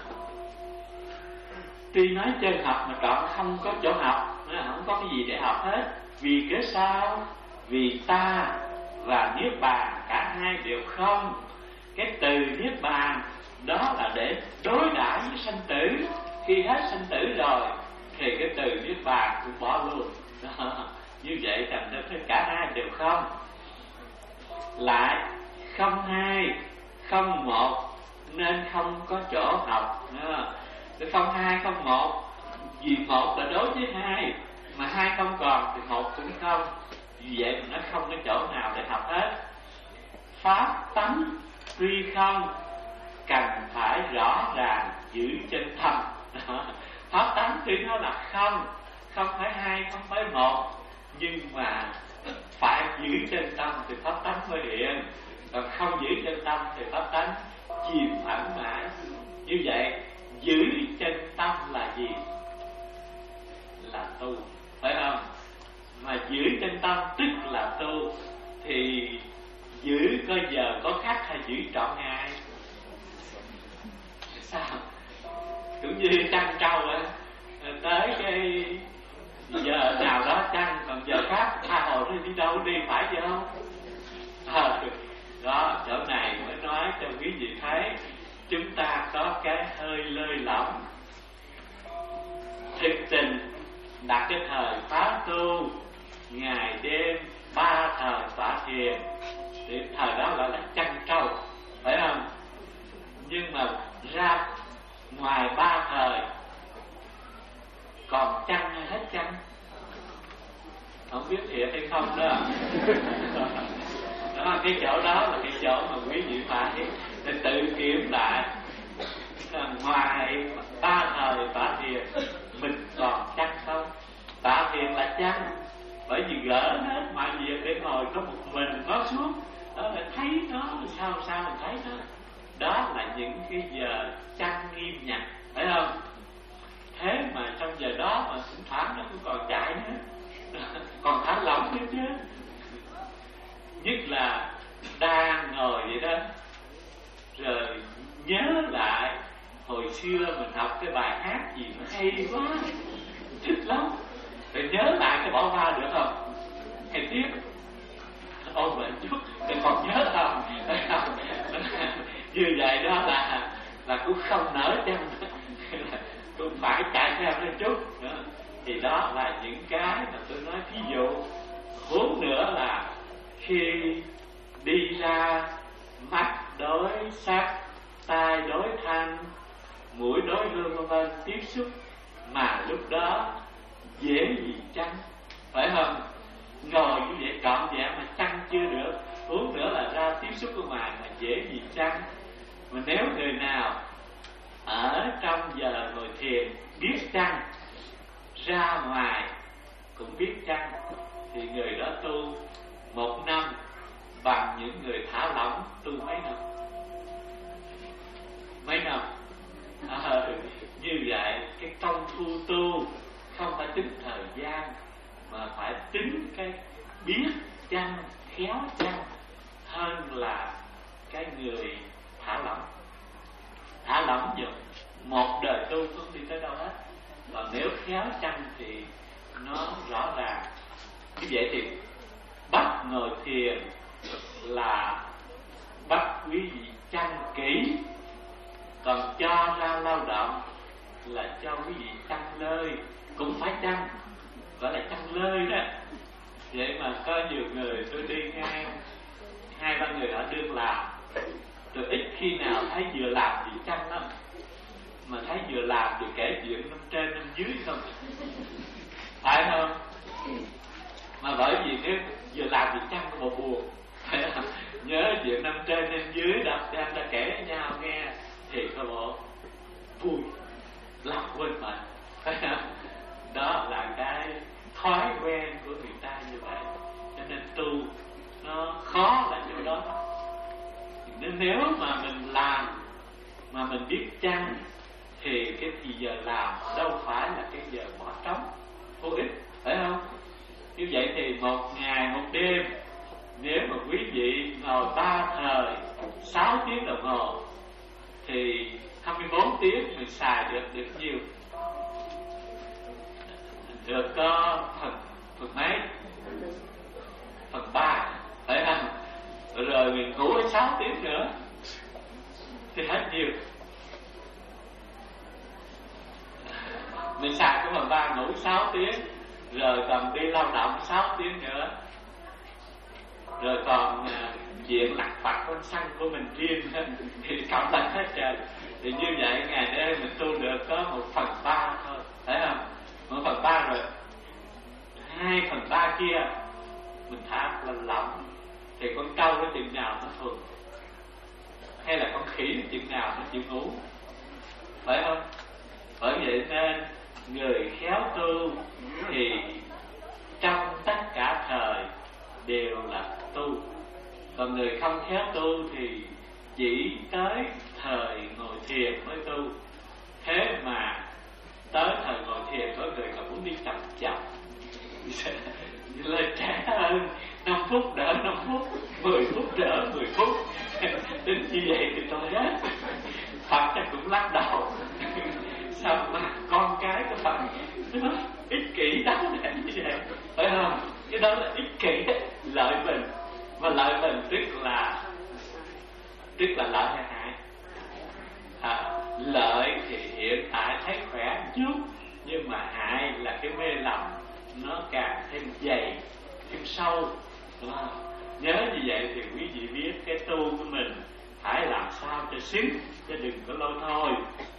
Tuy nói chân học mà trọn không có chỗ học, không có cái gì để học hết. Vì cái sao? Vì ta và niết bàn cả hai đều không. Cái từ niết bàn đó là để đối đãi với sanh tử. Khi hết sanh tử rồi thì cái từ niết bàn cũng bỏ luôn đó. Như vậy thành ra cả hai đều không. Lại không hai, không một, nên không có chỗ học nữa. Cái không hai không một, vì một là đối với hai, mà hai không còn thì một cũng không. Vì vậy mà nó không có chỗ nào để học hết. Pháp tánh tuy không, cần phải rõ ràng giữ chân tâm. Pháp tánh tuy nó là không, không phải hai, không phải một, nhưng mà phải giữ chân tâm thì pháp tánh mới hiện. Còn không giữ chân tâm thì pháp tánh chìm ẩn mãi. Như vậy giữ chân tâm là gì? Là tu, phải không? Mà giữ chân tâm tức là tu. Thì giữ có giờ có khắc hay giữ trọn ngày? Sao? Cũng như trăng trâu á, tới cái giờ nào đó trăng, còn giờ khác tha hồ thì đi đâu đi, phải vậy không? À, đó, chỗ này mới nói cho quý vị thấy chúng ta có cái hơi lơi lỏng. Thực tình đặt cái thời phá tu, ngày đêm ba thời tọa thiền, thì thời đó gọi là trăng trâu, phải không? Nhưng mà ra ngoài ba thời còn trăng hay hết trăng? Không biết thiệt hay không đó. Đó, cái chỗ đó là cái chỗ mà quý vị phải tự kiểm lại. Ngoài ba thời tọa thiền mình còn trăng không? Tọa thiền là trăng, bởi vì gỡ hết mọi việc để ngồi có một mình có xuống, đó là thấy nó sao sao mình thấy nó. Đó là những cái giờ trăng nghiêm nhặt, phải không? Thế mà trong giờ đó mà thỉnh thoảng nó cũng còn chạy nữa, còn thả lỏng nữa chứ. Nhất là đang ngồi vậy đó, rồi nhớ lại hồi xưa mình học cái bài hát gì nó hay quá, thích lắm, rồi nhớ lại cái bỏ qua được không? Hay tiếc ôn lại chút để còn nhớ không? Như vậy đó là là cũng không nở chăng, cũng phải chạy theo lên chút nữa. Thì đó là những cái mà tôi nói ví dụ. Huống nữa là khi đi ra, mắt đối sắc, tai đối thanh, mũi đối hương vân vân tiếp xúc, mà lúc đó dễ gì chăng, phải không? Ngồi như vậy trọn vẹn mà chăng chưa được, huống nữa là ra tiếp xúc ở ngoài mà dễ gì chăng. Mà nếu người nào ở trong giờ ngồi thiền biết chăng, ra ngoài cũng biết chăng, thì người đó tu một năm bằng những người thả lỏng tu mấy năm? Mấy năm? À, như vậy cái công phu tu không phải tính thời gian, mà phải tính cái biết chăng, khéo chăng, hơn là cái người thả lỏng. Thả lỏng rồi một đời tu không đi tới đâu hết. Còn nếu khéo chăng thì nó rõ ràng. Như vậy thì bắt ngồi thiền là bắt quý vị chăng kỹ, Còn cho ra lao động là cho quý vị chăn lơi, cũng phải chăn, gọi là chăn lơi đó. Vậy mà có nhiều người tôi đi ngang, hai ba người ở đương làm, tôi ít khi nào thấy vừa làm vừa chăn lắm, mà thấy vừa làm vừa kể chuyện năm trên năm dưới không, phải không? Mà bởi vì nếu vừa làm vừa chăn có bộ buồn, nhớ chuyện năm trên năm dưới đập ra ta kể với nhau nghe thì có bộ vui lắm, quên mình. Đó là cái thói quen của người ta như vậy, cho nên tu nó khó là chỗ đó. Nên nếu mà mình làm mà mình biết chăng thì cái gì giờ làm đâu phải là cái giờ bỏ trống vô ích, phải không? Như vậy thì một ngày một đêm, nếu mà quý vị ngồi ba thời sáu tiếng đồng hồ thì hai mươi bốn tiếng mình xài được được nhiều, được có phần phần mấy, phần ba, phải không? Rồi mình ngủ đến sáu tiếng nữa thì hết nhiều. Mình xài cái phần ba ngủ sáu tiếng, rồi còn đi lao động sáu tiếng nữa, rồi còn uh, chuyện lặt vặt con xăng của mình riêng thì cộng lại hết trời. Thì như vậy ngày đêm mình tu được có một phần ba thôi, phải không? Một phần ba rồi hai phần ba kia mình thả là lỏng, thì con trâu nó chừng nào nó thuần, hay là con khỉ chừng nào nó chịu ngủ, phải không? Bởi vậy nên người khéo tu thì trong tất cả thời đều là tu, còn người không khéo tu thì chỉ tới thời ngồi thiền mới tu. Thế mà tới thời ngồi thiền có người còn muốn đi chậm chậm lời trẻ hơn năm phút đỡ năm phút, mười phút đỡ mười phút. Đến như vậy thì tôi hết Phật chắc cũng lắc đầu. Sao mà con cái của Phật nó ích kỷ đó đến như vậy, phải không? Cái đó là ích kỷ, lợi mình. Mà lợi mình tức là tức là lợi hay hại? À, lợi thì hiện tại thấy khỏe một chút, nhưng mà hại là cái mê lầm nó càng thêm dày, thêm sâu, đúng không? Nhớ như vậy thì quý vị biết cái tu của mình phải làm sao cho xứng, chứ đừng có lôi thôi.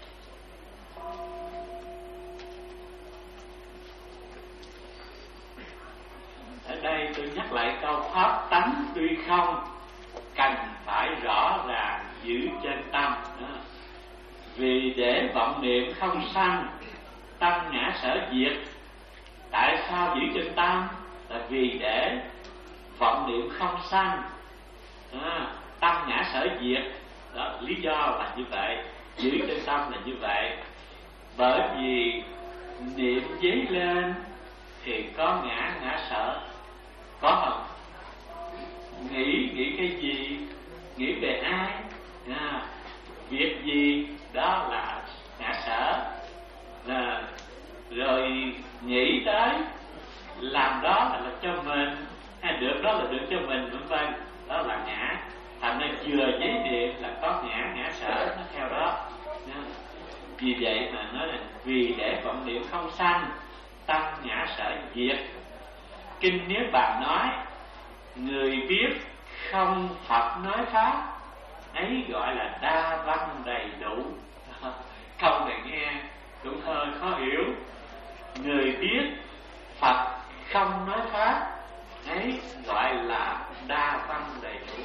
Ở đây tôi nhắc lại câu pháp tánh tuy không, cần phải rõ ràng giữ trên tâm. Đó. Vì để vọng niệm không sanh, tâm ngã sở diệt. Tại sao giữ trên tâm? Là vì để vọng niệm không sanh, à, tâm ngã sở diệt. Đó, lý do là như vậy, giữ trên tâm là như vậy. Bởi vì niệm dấy lên thì có ngã ngã sở, có không? Nghĩ nghĩ cái gì, nghĩ về ai, à, việc gì, đó là ngã sở. À, rồi nghĩ tới làm đó là, là cho mình, hay được đó là được cho mình, vân vân, đó là ngã. Thành nên vừa giấy niệm là có ngã ngã sở nó theo đó. Vì vậy mà nói là vì để vọng niệm không sanh, tâm ngã sở diệt. Kinh Niết Bàn nói người biết không Phật nói pháp, ấy gọi là đa văn đầy đủ. Câu này nghe cũng hơi khó hiểu. Người biết Phật không nói pháp, ấy gọi là đa văn đầy đủ.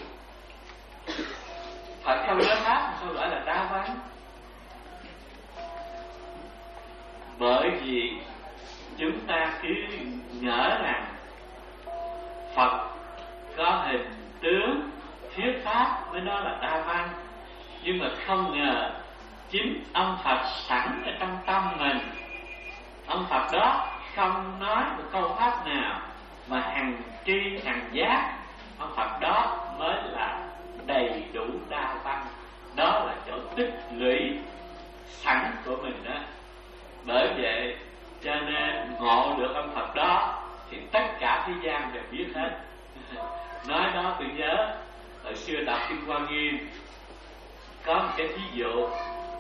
Phật không nói pháp sao gọi là đa văn? Bởi vì chúng ta cứ nhớ rằng Phật có hình tướng thuyết pháp mới nói là đa văn, nhưng mà không ngờ chính ông Phật sẵn ở trong tâm mình, ông Phật đó không nói một câu pháp nào mà hằng tri hằng giác, ông Phật đó mới là đầy đủ đa văn. Đó là chỗ tích lũy sẵn của mình đó. Bởi vậy cho nên ngộ được ông Phật đó thì tất cả thế gian đều biết hết. Nói đó tôi nhớ hồi xưa đọc Kinh Hoa Nghiêm có một cái ví dụ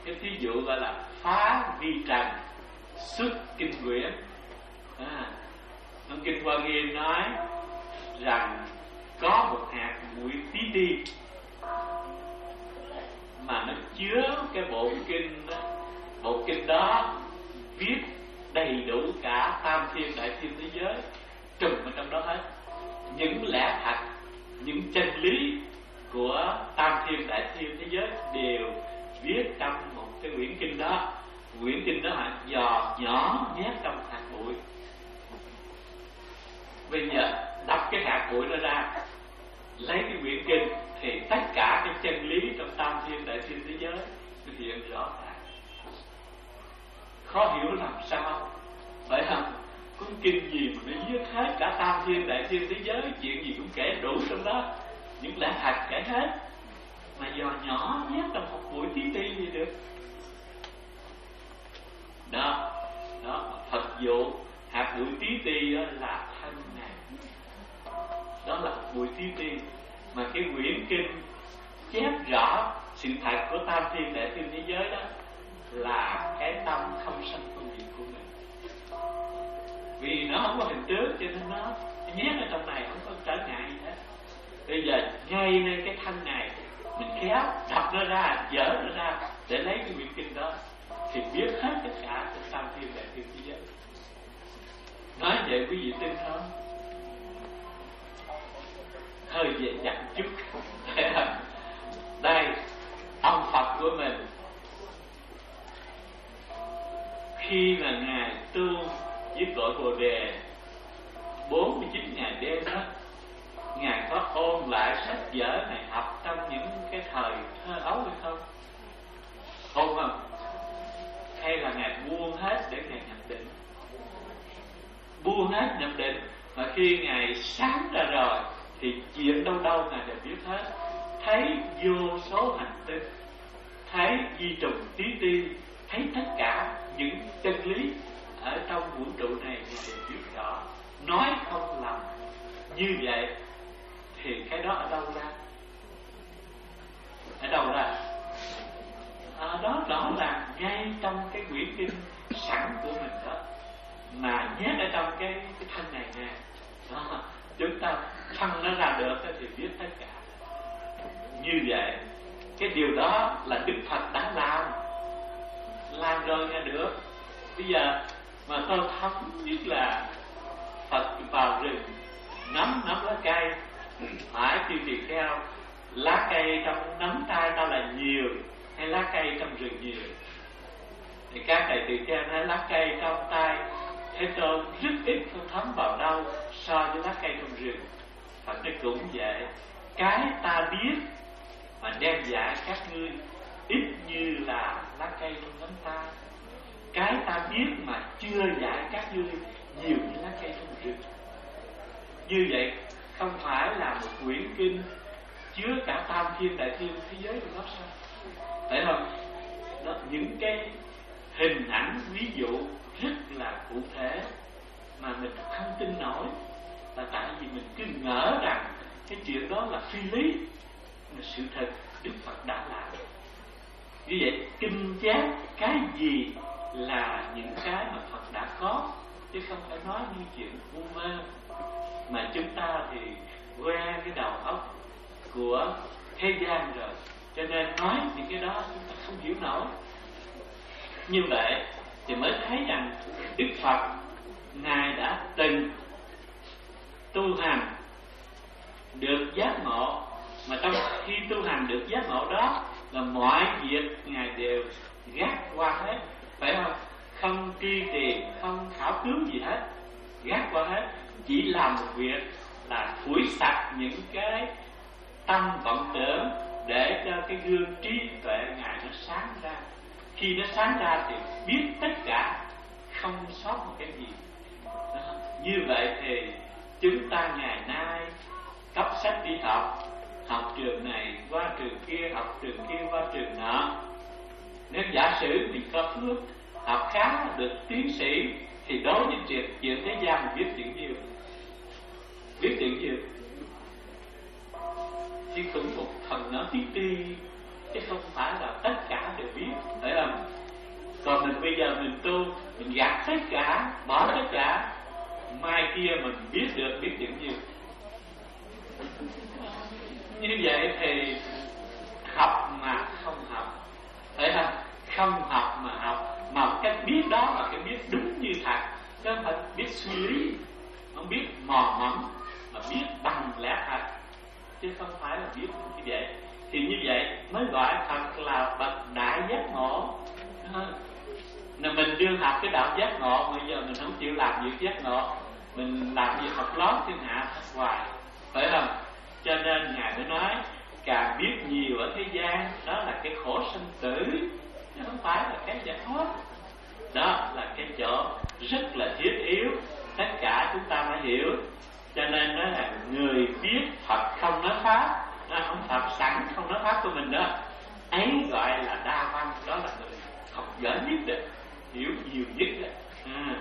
cái thí dụ gọi là phá vi trần xuất kinh quyển. À, trong kinh Hoa Nghiêm nói rằng có một hạt bụi tí ti mà nó chứa cái bộ kinh đó, bộ kinh đó viết đầy đủ cả tam thiên đại thiên thế giới trùm ở trong đó hết. Những lẽ thật, những chân lý của tam thiên đại thiên thế giới đều viết trong một cái quyển kinh đó. Quyển kinh đó hả, dò nhỏ nhét trong hạt bụi. Bây giờ đập cái hạt bụi đó ra, lấy cái quyển kinh thì tất cả cái chân lý trong tam thiên đại thiên thế giới nó hiện rõ ràng. Khó hiểu làm sao, phải không? Cuốn kinh gì mà nó viết hết cả tam thiên đại thiên thế giới, chuyện gì cũng kể đủ trong đó, những lẽ thật kể hết, mà dò nhỏ nhét trong một bụi tí ti gì được. Đó, đó, Phật dụ hạt bụi tí ti đó là thân này. Đó là một bụi tí ti mà cái quyển kinh chép rõ sự thật của tam thiên đại thiên thế giới đó là cái tâm không sanh phân biệt của mình. Vì nó không có hình tướng cho nên nó nhét ở trong này không có trở ngại gì hết. Bây giờ ngay lên cái thân này mình khéo đập nó ra, dở nó ra để lấy cái quyển kinh đó thì biết hết tất cả trong tam thiên đại thiên thế giới. Nói vậy quý vị tin không? Hơi dễ dặn chút. Đây, ông Phật của mình khi mà Ngài tu với cội Bồ Đề bốn mươi chín ngày đêm đó, Ngài có ôn lại sách vở Ngài học trong những cái thời thơ ấu hay không? Ôn không? Hay là Ngài buông hết để Ngài nhập định? Buông hết nhập định, mà khi Ngài sáng ra rồi thì chuyện đâu đâu Ngài đều biết hết. Thấy vô số hành tinh, thấy vi trùng tí ti, thấy tất cả những chân lý ở trong vũ trụ này Ngài đều biết rõ, nói không lầm. Như vậy thì cái đó ở đâu ra? Ở đâu ra? À, đó rõ ràng ngay trong cái quyển kinh sẵn của mình đó, mà nhét ở trong cái, cái thân này nè. Đó, chúng ta phân nó ra được thì biết tất cả. Như vậy cái điều đó là Đức Phật đã làm, làm rồi nghe được. Bây giờ mà tôi thấm nhất là Phật vào rừng nắm nắm lá cây, phải tiêu trì theo lá cây trong nắm tay ta là nhiều hay lá cây trong rừng nhiều. Thì các thầy tỳ kheo nói lá cây trong tay Thế Tôn rất ít không thấm vào đâu so với lá cây trong rừng. Phật nói cũng vậy, cái ta biết mà đem dạy các ngươi ít như là lá cây trong nắm tay, cái ta biết mà chưa dạy các ngươi nhiều như lá cây trong rừng. Như vậy không phải là một quyển kinh chứa cả tam thiên đại thiên thế giới trong đó sao? Phải không? Đó, những cái hình ảnh ví dụ rất là cụ thể mà mình không tin nổi, là tại vì mình cứ ngỡ rằng cái chuyện đó là phi lý, mà sự thật Đức Phật đã làm. Như vậy kinh chép cái gì là những cái mà Phật đã có, chứ không phải nói như chuyện vu mê. Mà chúng ta thì quen cái đầu óc của thế gian rồi, cho nên nói những cái đó chúng ta không hiểu nổi. Như vậy thì mới thấy rằng Đức Phật Ngài đã từng tu hành được giác ngộ, mà trong khi tu hành được giác ngộ đó là mọi việc Ngài đều gác qua hết, phải không? Không truy tìm, không khảo cứu gì hết, gác qua hết, chỉ làm một việc là phủi sạch những cái tâm vọng tưởng để cho cái gương trí tuệ Ngài nó sáng ra. Khi nó sáng ra thì biết tất cả, không sót một cái gì. Đó. Như vậy thì chúng ta ngày nay cấp sách đi học, học trường này qua trường kia, học trường kia qua trường nọ. Nếu giả sử mình có phước học khá được tiến sĩ thì đối với chuyện, chuyện thế gian mình biết chuyện nhiều, biết chuyện nhiều, chứ cũng một phần nó tí ti, chứ không phải là tất cả đều biết, phải không? Còn mình bây giờ mình tu, mình gạt tất cả, bỏ tất cả, mai kia mình biết được biết những nhiều. Như vậy thì học mà không học, phải không? Không học mà học, mà cái biết đó là cái biết đúng như thật, chứ không phải biết suy lý, không biết mò mẫm, mà biết bằng lẽ thật, chứ không phải là biết như vậy. Thì như vậy mới gọi thật là bậc đại giác ngộ. Nên mình đương học cái đạo giác ngộ, bây giờ mình không chịu làm việc giác ngộ, mình làm việc học lót thiên hạ hoài, phải không? Cho nên Ngài mới nói càng biết nhiều ở thế gian, đó là cái khổ sinh tử, chứ không phải là cái giải thoát. Đó là cái chỗ rất là thiết yếu, tất cả chúng ta phải hiểu. Cho nên đó là người biết Phật không nói pháp, không Phật sẵn không nói pháp của mình đó, ấy gọi là đa văn, đó là người học giỏi nhất đấy, hiểu nhiều nhất đấy. À.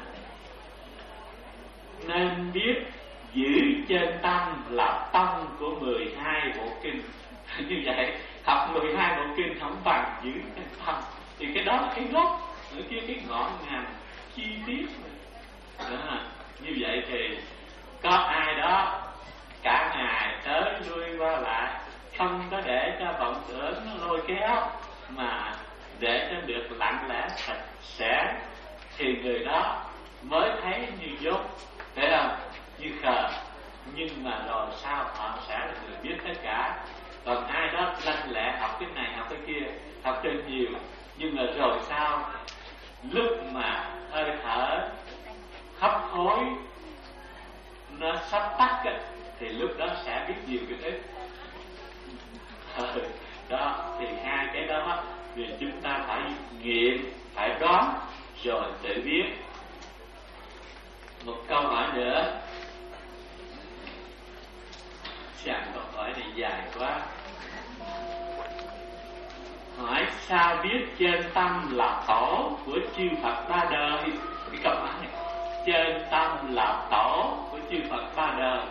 Nên biết giữ trên tâm là tâm của mười hai bộ kinh. Như vậy học mười hai bộ kinh không bằng giữ trên tâm, thì cái đó là cái gốc, nữa kia cái ngọn ngành chi tiết. Đó. Như vậy thì có ai đó cả ngày tới lui qua lại, không có để cho vọng tưởng nó lôi kéo, mà để cho được lặng lẽ sạch sẽ, thì người đó mới thấy như dốt, phải không? Như khờ. Nhưng mà rồi sao họ sẽ là người biết tất cả. Còn ai đó lanh lẹ học cái này học cái kia, học trên nhiều, nhưng mà rồi sao lúc mà hơi thở hấp hối nó sắp tắt á, thì lúc đó sẽ biết nhiều cái ít. Đó thì hai cái đó thì chúng ta phải nghiệm, phải đoán rồi tự biết. Một câu hỏi nữa, chàng câu hỏi này dài quá. Hỏi sao biết trên tâm là tổ của chư Phật ba đời? Cái câu hỏi này, trên tâm là tổ của chư Phật ba đời.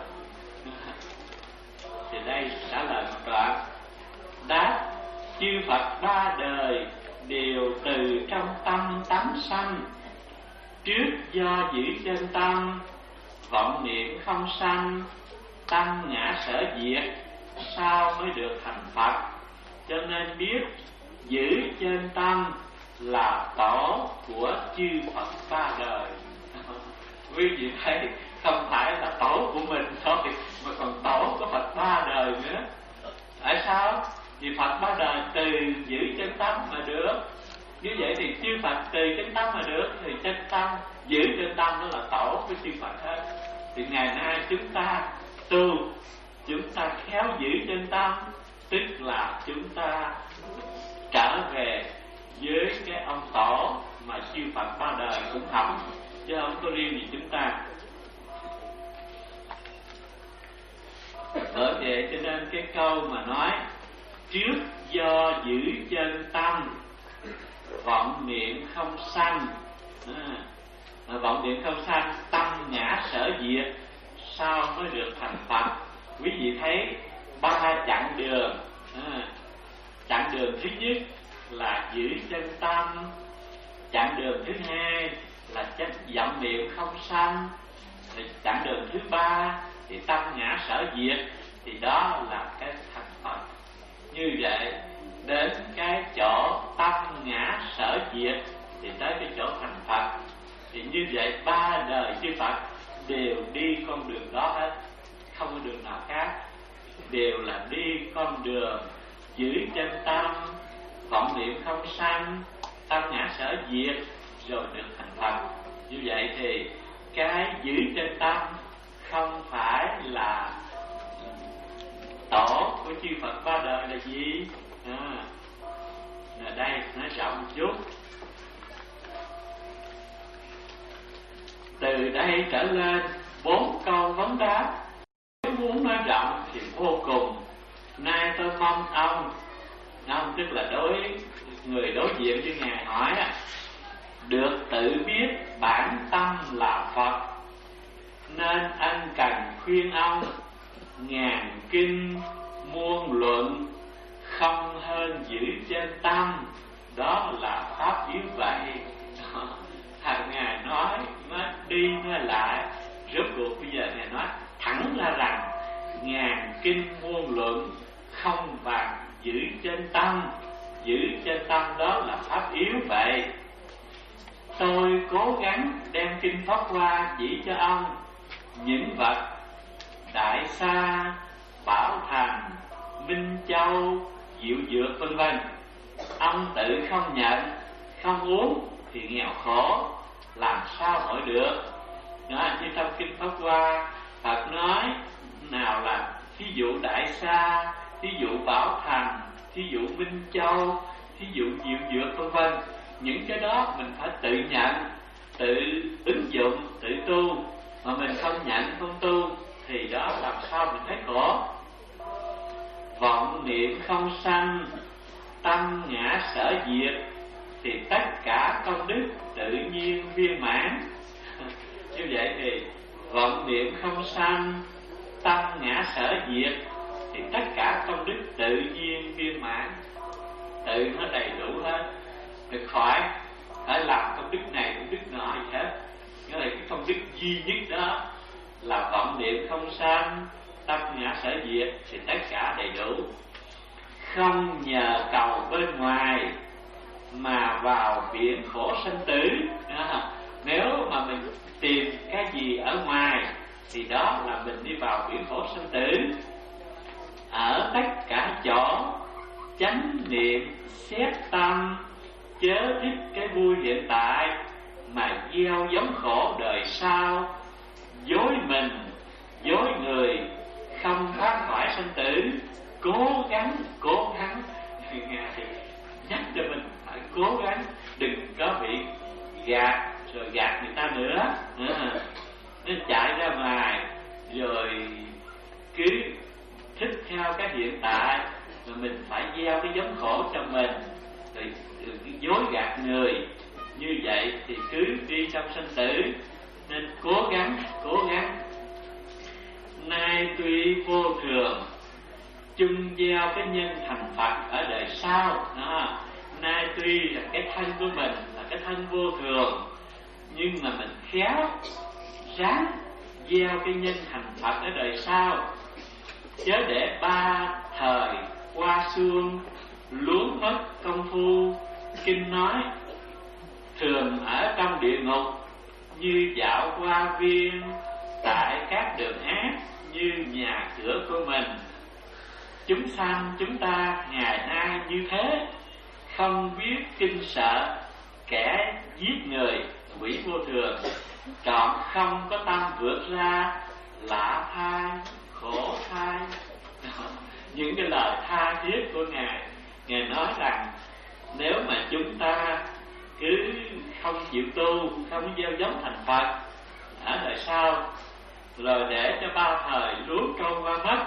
Thì đây trả lời một đoạn. Đáp: chư Phật ba đời đều từ trong tâm tánh sanh. Trước do giữ trên tâm, vọng niệm không sanh, tăng ngã sở diệt, sau mới được thành Phật. Cho nên biết giữ trên tâm là tổ của chư Phật ba đời. Quý vị thấy không phải là tổ của mình thôi, mà còn tổ của Phật ba đời nữa. Tại sao? Vì Phật ba đời từ giữ chân tâm mà được. Như vậy thì chư Phật từ chân tâm mà được, thì chân tâm giữ chân tâm đó là tổ của chư Phật hết. Thì ngày nay chúng ta tu, chúng ta khéo giữ chân tâm, tức là chúng ta trở về với cái ông tổ mà chư Phật ba đời cũng học, chứ không có riêng gì chúng ta. Bởi vậy cho nên cái câu mà nói trước do giữ chân tâm, vọng niệm không sanh, à, vọng niệm không sanh, tâm ngã sở diệt, sao mới được thành Phật. Quý vị thấy ba chặng đường. À, chặng đường thứ nhất là giữ chân tâm, chặng đường thứ hai là chân vọng niệm không sanh, chặng đường thứ ba thì tâm ngã sở diệt, thì đó là cái thành Phật. Như vậy đến cái chỗ tâm ngã sở diệt thì tới cái chỗ thành Phật. Thì như vậy ba đời chư Phật đều đi con đường đó hết, không có đường nào khác, đều là đi con đường giữ chân tâm, vọng niệm không sanh, tâm ngã sở diệt, rồi được thành Phật. Như vậy thì cái giữ chân tâm không phải là tổ của chư Phật ba đời là gì? À, ở đây nói rộng một chút. Từ đây trở lên bốn câu vấn đáp, nếu muốn nói rộng thì vô cùng. Nay tôi mong ông, ông tức là đối người đối diện với Ngài hỏi, được tự biết bản tâm là Phật, nên anh cần khuyên ông ngàn kinh muôn luận, không hơn giữ trên tâm đó là pháp yếu vậy. Thằng Ngài nói nó đi nó lại, rốt cuộc bây giờ Ngài nói thẳng ra rằng ngàn kinh muôn luận không bằng giữ trên tâm. Giữ trên tâm đó là pháp yếu vậy. Tôi cố gắng đem kinh Pháp Hoa chỉ cho ông những vật Đại Sa, Bảo Thành, Minh Châu, Diệu Dược vân vân. Ông tự không nhận, không uống thì nghèo khổ, làm sao hỏi được. Đó, như trong kinh Pháp Hoa, Phật nói nào là thí dụ Đại Sa, thí dụ Bảo Thành, thí dụ Minh Châu, thí dụ Diệu Dược vân vân. Những cái đó mình phải tự nhận, tự ứng dụng, tự tu. Mà mình không nhận, không tu thì đó làm sao mình thấy khổ. Vọng niệm không sanh, tâm ngã sở diệt, thì tất cả công đức tự nhiên viên mãn. Như vậy thì vọng niệm không sanh, tâm ngã sở diệt, thì tất cả công đức tự nhiên viên mãn. Tự nó đầy đủ hết, được khỏi phải làm công đức này công đức nọ gì hết. Nghĩa là cái công đức duy nhất đó là vọng niệm không sanh, tâm ngã sở diệt, thì tất cả đầy đủ. Không nhờ cầu bên ngoài mà vào biển khổ sanh tử. À, nếu mà mình tìm cái gì ở ngoài thì đó là mình đi vào biển khổ sanh tử. Ở tất cả chỗ chánh niệm xét tâm, chớ thích cái vui hiện tại mà gieo giống khổ đời sau. Dối mình, dối người, không thoát khỏi sanh tử. Cố gắng, cố gắng. Ngài nhắc cho mình phải cố gắng, đừng có bị gạt rồi gạt người ta nữa. À, nên chạy ra ngoài rồi cứ thích theo cái hiện tại, mà mình phải gieo cái giống khổ cho mình, rồi, rồi dối gạt người. Như vậy thì cứ đi trong sanh tử. Nên cố gắng, cố gắng. Nay tuy vô thường, chung gieo cái nhân thành Phật ở đời sau. Đó. Nay tuy là cái thân của mình là cái thân vô thường, nhưng mà mình khéo ráng gieo cái nhân thành Phật ở đời sau. Chớ để ba thời qua xuông, luống mất công phu. Kinh nói thường ở trong địa ngục như dạo qua viên, tại các đường ác như nhà cửa của mình. Chúng sanh chúng ta ngày nay như thế, không biết kinh sợ kẻ giết người, quỷ vô thường, chọn không có tâm vượt ra lạ thai, khổ thai. Những cái lời tha thiết của Ngài, Ngài nói rằng nếu mà chúng ta cứ không chịu tu, không gieo giống thành Phật ở đời sau, rồi để cho ba thời luống trôi qua mất,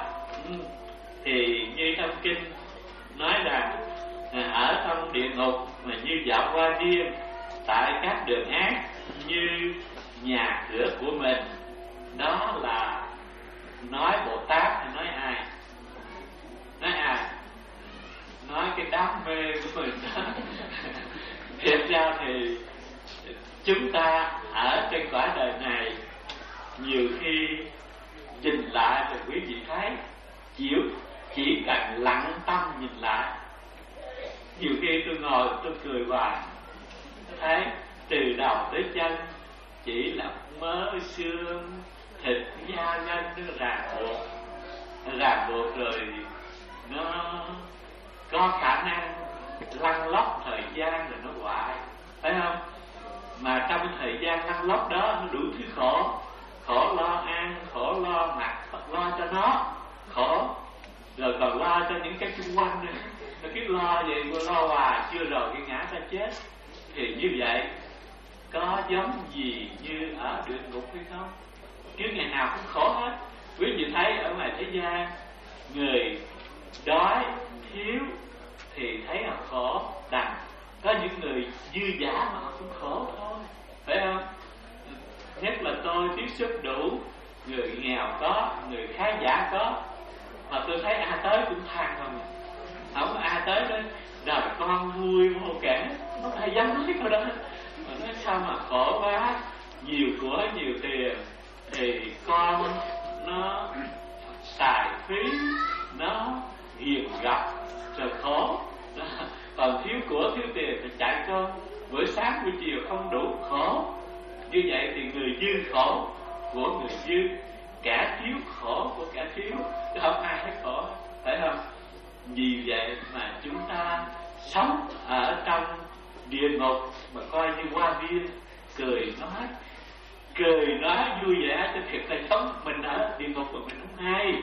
thì như trong kinh nói rằng ở trong địa ngục mà như dạo qua đêm, tại các đường ác như nhà cửa của mình. Đó là nói Bồ Tát hay nói ai? Nói ai? Nói cái đam mê của mình đó. Thiệt ra thì chúng ta ở trên cõi đời này, nhiều khi nhìn lại thì quý vị thấy chịu chỉ cần lặng tâm nhìn lại. Nhiều khi tôi ngồi tôi cười hoài, tôi thấy từ đầu tới chân chỉ là mỡ xương thịt da nhân nó ràng buộc, ràng buộc rồi nó có khả năng lăn lóc thời gian rồi nó hoại, phải không? Mà trong cái thời gian lăn lóc đó nó đủ thứ khổ, khổ lo ăn, khổ lo mặc, lo cho nó khổ, rồi còn lo cho những cái xung quanh nữa. Nó cứ lo vậy, lo hoài chưa rồi cái ngã ra chết. Thì như vậy có giống gì như ở địa ngục hay không? Cứ ngày nào cũng khổ hết. Quý vị thấy ở ngoài thế gian, người đói thiếu thì thấy là khổ, đằng có những người dư dả mà họ cũng khổ thôi, phải không? Nhất là tôi tiếp xúc đủ người nghèo có, người khá giả có, mà tôi thấy ai tới cũng than không, không có ai tới đó đời con vui vô kể, nó hay dám nói câu đó. Mà nói sao mà khổ quá, nhiều của nhiều tiền thì con nó xài phí, nó hiền gặp rồi khổ. Còn thiếu của thiếu tiền thì chạy con, bữa sáng buổi chiều không đủ khổ. Như vậy thì người dư khổ của người dư, kẻ thiếu khổ của kẻ thiếu, chứ không ai thấy khổ, phải không? Vì vậy mà chúng ta sống ở trong địa ngục mà coi như hoa viên, cười nói cười nói vui vẻ, cho thiệt là sống mình ở địa ngục mà mình không hay.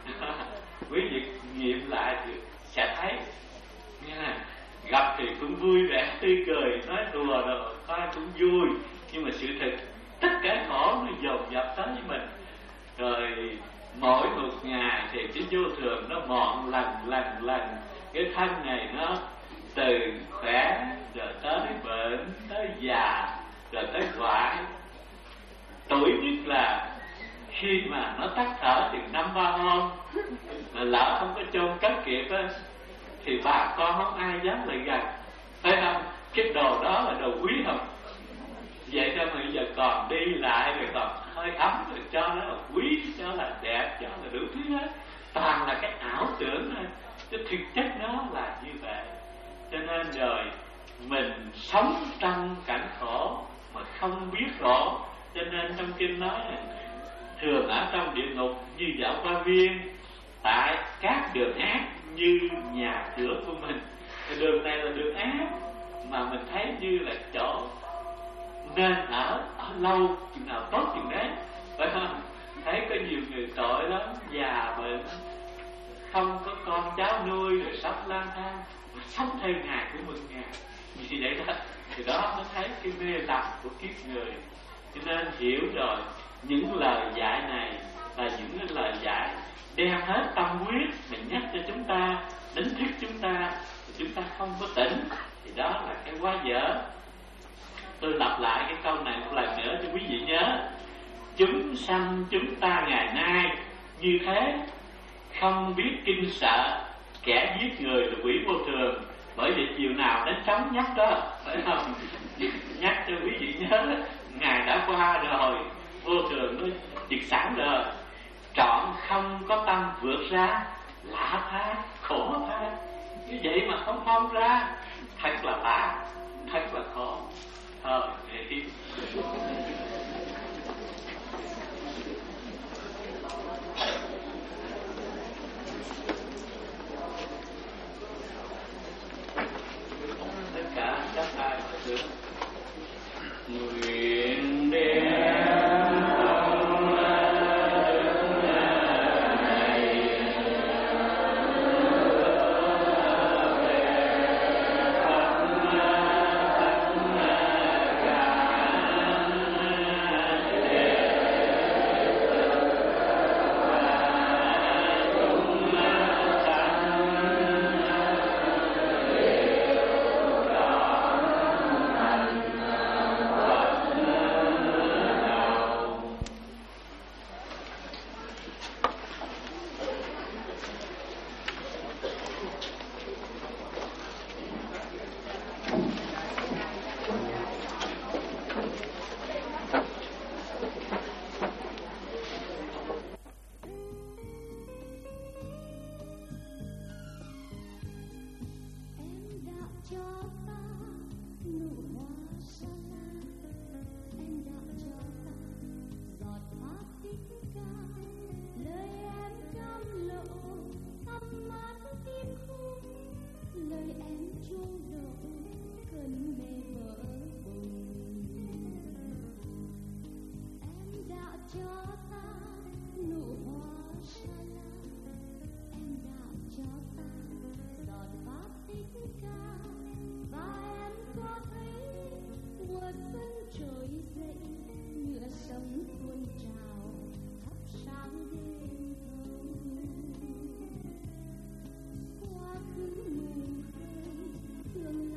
Quý vị nghiệm lại thì sẽ thấy nha, gặp thì cũng vui vẻ tươi cười, nói đùa rồi coi cũng vui, nhưng mà sự thật tất cả khổ nó dồn dập tới với mình. Rồi mỗi một ngày thì cái vô thường nó mòn lần lần lần cái thân này, nó từ khỏe rồi tới bệnh, tới già, rồi tới hoại. Tuổi nhất là khi mà nó tắt thở thì năm ba hôm, mà lỡ không có chôn cất kịp á thì bà con không ai dám lại gần, thấy không? Cái đồ đó là đồ quý không? Vậy cho bây giờ còn đi lại rồi còn hơi ấm rồi cho nó là quý, cho là đẹp, cho là đủ thứ hết, toàn là cái ảo tưởng thôi, chứ thực chất nó là như vậy. Cho nên rồi mình sống trong cảnh khổ mà không biết khổ. Cho nên trong kinh nói là thường ở trong địa ngục như dạo hoa viên, tại các đường ác như nhà cửa của mình. Cái đường này là đường ác mà mình thấy như là chỗ nên ở, ở lâu chừng nào tốt chừng đấy, phải không? Thấy có nhiều người tội lắm, già bệnh, không có con cháu nuôi, rồi sống lang thang, sống theo ngày của mình ngày như vậy đó. Thì đó mới thấy cái mê lầm của kiếp người. Cho nên hiểu rồi, những lời dạy này là những cái lời dạy đem hết tâm huyết mình nhắc cho chúng ta, đánh thức chúng ta, chúng ta không có tỉnh, thì đó là cái quá dở. Tôi lặp lại cái câu này một lần nữa cho quý vị nhớ. Chúng sanh chúng ta ngày nay như thế, không biết kinh sợ kẻ giết người là quỷ vô thường. Bởi vì chiều nào đến trống nhắc đó, phải không? Nhắc cho quý vị nhớ, ngày đã qua rồi, vô thường nó diệt sẵn rồi, trọn không có tâm vượt ra, lạ tha, khổ tha. Như vậy mà không mong ra, thật là lạ, thật là khổ. Thôi, để tất cả các ai mà được nguyện đem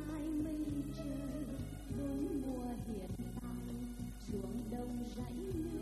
đông rãnh